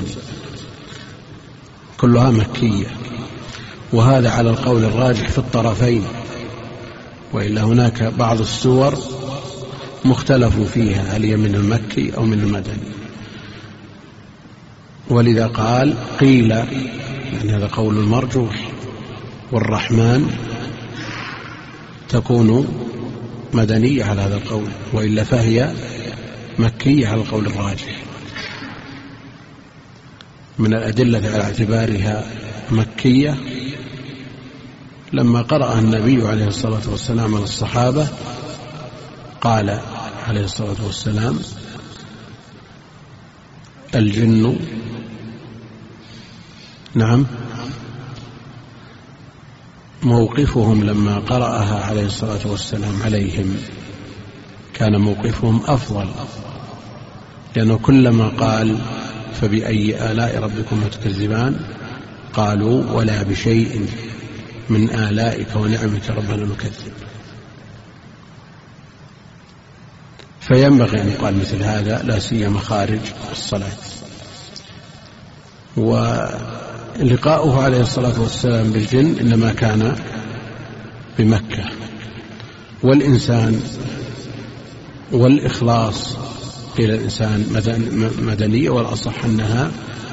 كلها مكية، وهذا على القول الراجح في الطرفين، وإلا هناك بعض السور مختلف فيها هل هي من المكي أو من المدني. ولذا قيل يعني هذا قول المرجوح، والرحمن تكون مدنية على هذا القول، وإلا فهي مكية على القول الراجح. من الأدلة على اعتبارها مكية لما قرأ النبي عليه الصلاة والسلام على الصحابة قال عليه الصلاة والسلام: الجن، نعم، موقفهم لما قرأها عليه الصلاة والسلام عليهم كان موقفهم أفضل، لأنه كلما قال: فبأي آلاء ربكم تكذبان، قالوا: ولا بشيء من آلائك ونعمك ربنا نكذب. فينبغي أن يقال مثل هذا، لا سيما خارج الصلاة. ولقاؤه عليه الصلاة والسلام بالجن إنما كان بمكة. والإنسان والإخلاص قيل الإنسان مدنية، والأصح أنها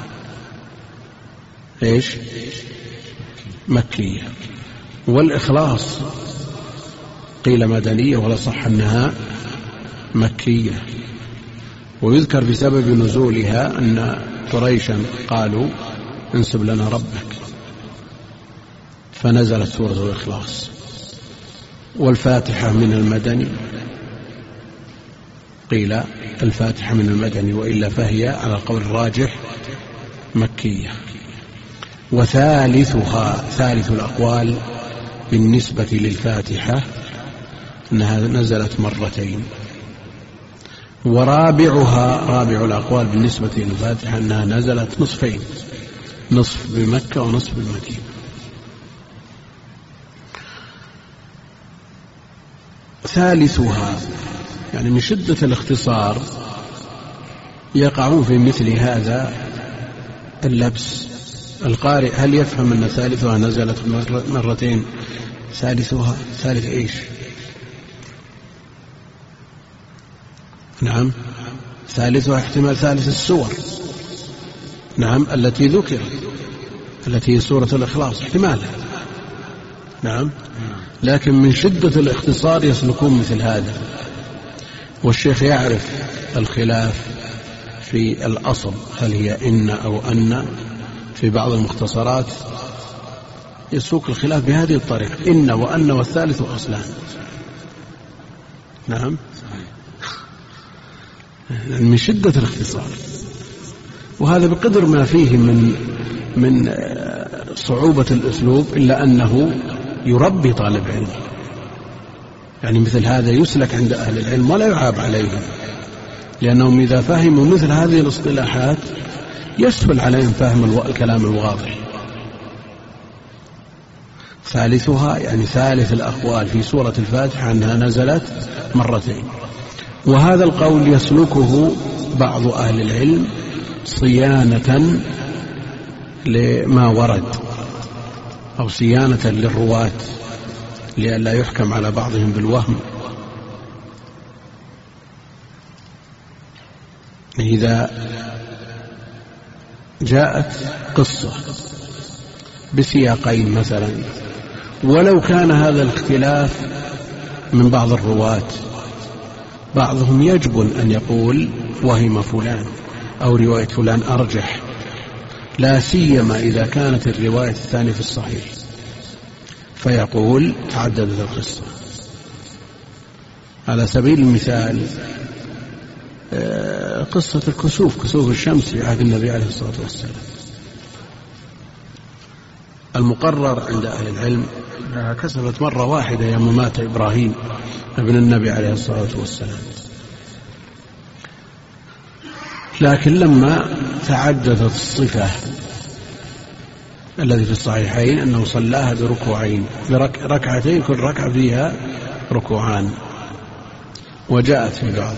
إيش؟ مكية. والإخلاص قيل مدنية، والأصح أنها مكية. ويذكر بسبب نزولها أن قريشا قالوا انسب لنا ربك، فنزلت سورة الإخلاص. والفاتحة من المدني، قيل الفاتحة من المدني، وإلا فهي على القول الراجح مكية. وثالثها، ثالث الأقوال بالنسبة للفاتحة أنها نزلت مرتين. ورابعها، رابع الأقوال بالنسبة للفاتحة أنها نزلت نصفين، نصف بمكة ونصف بالمدينة. ثالثها يعني من شدة الاختصار يقعون في مثل هذا اللبس. القارئ هل يفهم أن ثالثها نزلت مرتين؟ ثالثها ثالث إيش؟ نعم، ثالثها احتمال ثالث السور، نعم، التي ذكرت، التي هي سورة الإخلاص، احتمالها، نعم. لكن من شدة الاختصار يسلكون مثل هذا. والشيخ يعرف الخلاف في الأصل، هل هي إن أو أن. في بعض المختصرات يسوق الخلاف بهذه الطريقة، إن وأن والثالث أصلان، نعم، من شدة الاختصار. وهذا بقدر ما فيه من صعوبة الأسلوب، إلا أنه يربي طالب علم. يعني مثل هذا يسلك عند أهل العلم ولا يعاب عليهم، لأنهم إذا فهموا مثل هذه الاصطلاحات يسهل عليهم فهم الكلام الواضح. ثالثها يعني ثالث الأقوال في سورة الفاتحة أنها نزلت مرتين. وهذا القول يسلكه بعض أهل العلم صيانة لما ورد، أو صيانة للرواة، لئلا يحكم على بعضهم بالوهم. إذا جاءت قصة بسياقين مثلا، ولو كان هذا الاختلاف من بعض الرواة، بعضهم يجبن أن يقول وهم فلان أو رواية فلان أرجح، لا سيما إذا كانت الرواية الثانية في الصحيح، فيقول تعددت القصة. على سبيل المثال قصة الكسوف، كسوف الشمس في عهد النبي عليه الصلاة والسلام، المقرر عند أهل العلم أنها كسفت مرة واحدة يوم مات إبراهيم ابن النبي عليه الصلاة والسلام. لكن لما تعددت الصفة الذي في الصحيحين أنه صلاها بركوعين، بركعتين، كل ركعة فيها ركوعان. وجاءت في بعض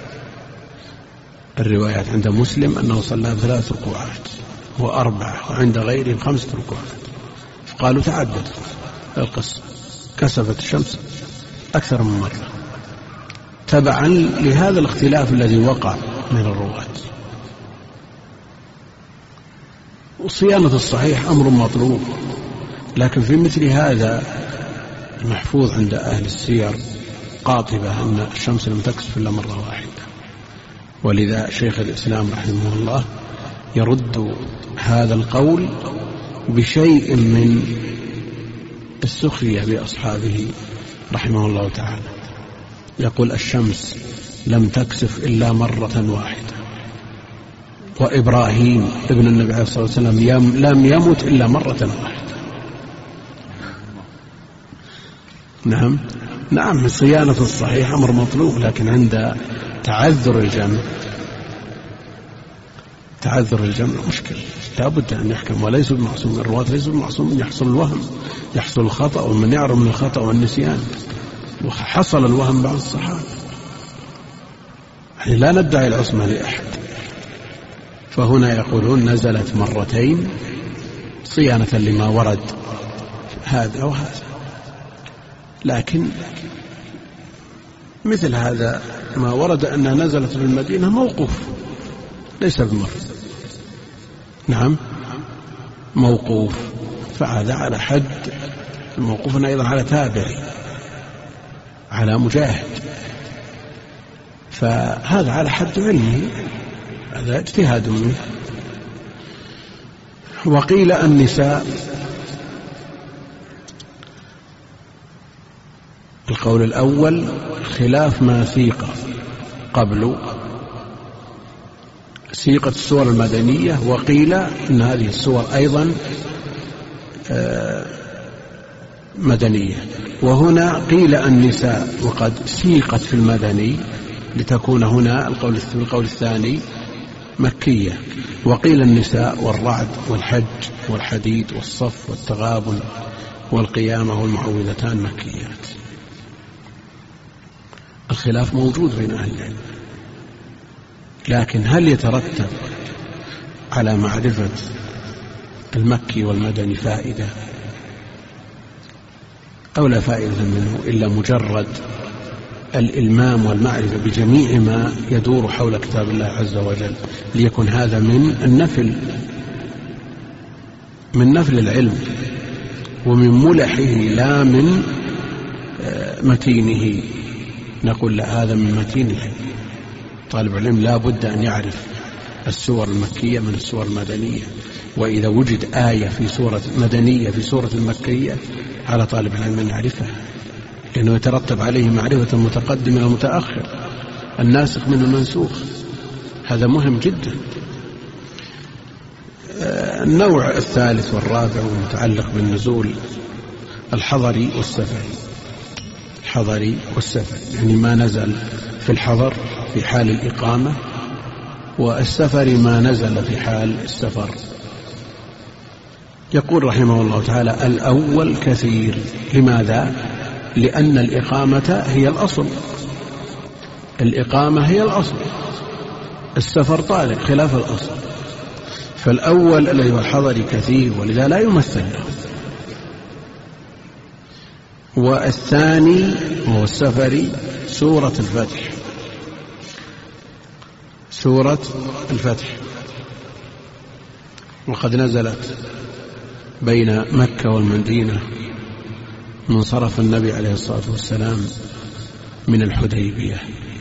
الروايات عند مسلم أنه صلى ب3 ركوعات و4، وعند غيرهم 5 ركوعات. فقالوا تعددت القصة، كسفت الشمس أكثر من مرة، تبعا لهذا الاختلاف الذي وقع من الرواة. وصيانة الصحيح أمر مطلوب، لكن في مثل هذا المحفوظ عند أهل السير قاطبة أن الشمس لم تكسف إلا مرة واحدة. ولذا شيخ الإسلام رحمه الله يرد هذا القول بشيء من السخرية بأصحابه رحمه الله تعالى. يقول الشمس لم تكسف إلا مرة واحدة، وإبراهيم ابن النبي عليه الصلاة والسلام لم يمت إلا مرة واحدة. نعم نعم، صيانة الصحيح أمر مطلوب، لكن عند تعذر الجمع مشكلة، لا بد أن يحكم، وليس بمعصوم. الرواة ليس بمعصوم، يحصل الوهم، يحصل الخطأ، ومن يعرف من الخطأ والنسيان، وحصل الوهم بعض الصحابة. يعني لا ندعي العصمة لأحد. فهنا يقولون نزلت مرتين صيانة لما ورد هذا وهذا. لكن مثل هذا ما ورد أنها نزلت في المدينة موقوف، ليس بمر، نعم موقوف، فهذا على حد الموقوف، أيضا على تابعي، على مجاهد، فهذا على حد علمه، هذا اجتهاد منه. وقيل النساء. القول الأول خلاف ما سيق قبل سيقة السور المدنية، وقيل إن هذه السور أيضا مدنية. وهنا قيل النساء وقد سيقت في المدني لتكون هنا القول الثاني مكية. وقيل النساء والرعد والحج والحديد والصف والتغابن والقيامة والمعوذتان مكيات. الخلاف موجود بين أهل العلم، لكن هل يترتب على معرفة المكي والمدني فائدة أو لا فائدة منه إلا مجرد الإلمام والمعرفة بجميع ما يدور حول كتاب الله عز وجل، ليكن هذا من نفل العلم ومن ملحه لا من متينه. نقول لا، هذا من متين العلم. طالب العلم لا بد أن يعرف السور المكية من السور المدنية، وإذا وجد آية في سورة مدنية في سورة المكية على طالب العلم أن يعرفها، لأنه يترتب عليه معرفة المتقدم والمتأخر، الناسخ من المنسوخ. هذا مهم جدا. النوع الثالث والرابع متعلق بالنزول الحضري والسفري. الحضري والسفري يعني ما نزل في الحضر في حال الإقامة، والسفر ما نزل في حال السفر. يقول رحمه الله تعالى: الأول كثير. لماذا؟ لأن الإقامة هي الأصل، الإقامة هي الأصل، السفر طارئ خلاف الأصل. فالأول الذي هو الحضر كثير، ولذا لا يمثل له. والثاني وهو السفري سورة الفتح. سورة الفتح وقد نزلت بين مكة والمدينة من صرف النبي عليه الصلاة والسلام من الحديبية،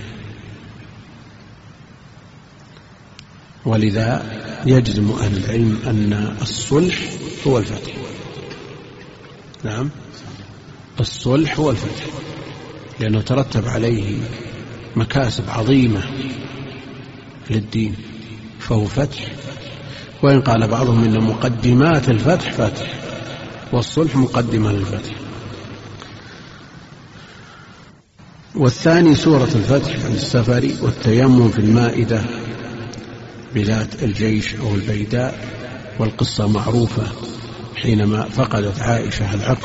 ولذا يجزم أهل العلم أن الصلح هو الفتح. نعم، الصلح هو الفتح، لأنه ترتب عليه مكاسب عظيمة للدين، فهو فتح. وإن قال بعضهم إن مقدمات الفتح فتح، والصلح مقدمة للفتح. والثاني سورة الفتح عن السفر والتيمم في المائدة بذات الجيش أو البيداء. والقصة معروفة حينما فقدت عائشة العقد،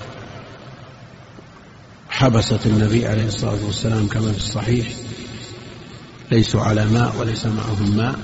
حبست النبي عليه الصلاة والسلام كما في الصحيح، ليسوا على ماء وليس معهم ماء،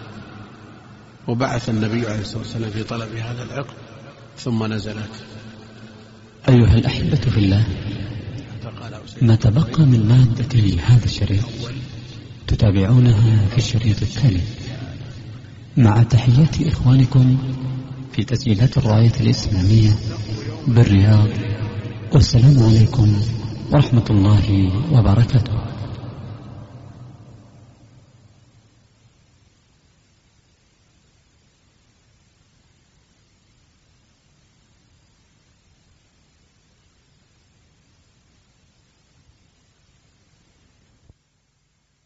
وبعث النبي عليه الصلاة والسلام في طلب هذا العقد ثم نزلت. أيها الأحبة في الله، ما تبقى من مادة هذا الشريط تتابعونها في الشريط التالي، مع تحيات إخوانكم في تسجيلات الراية الإسلامية بالرياض. والسلام عليكم ورحمة الله وبركاته.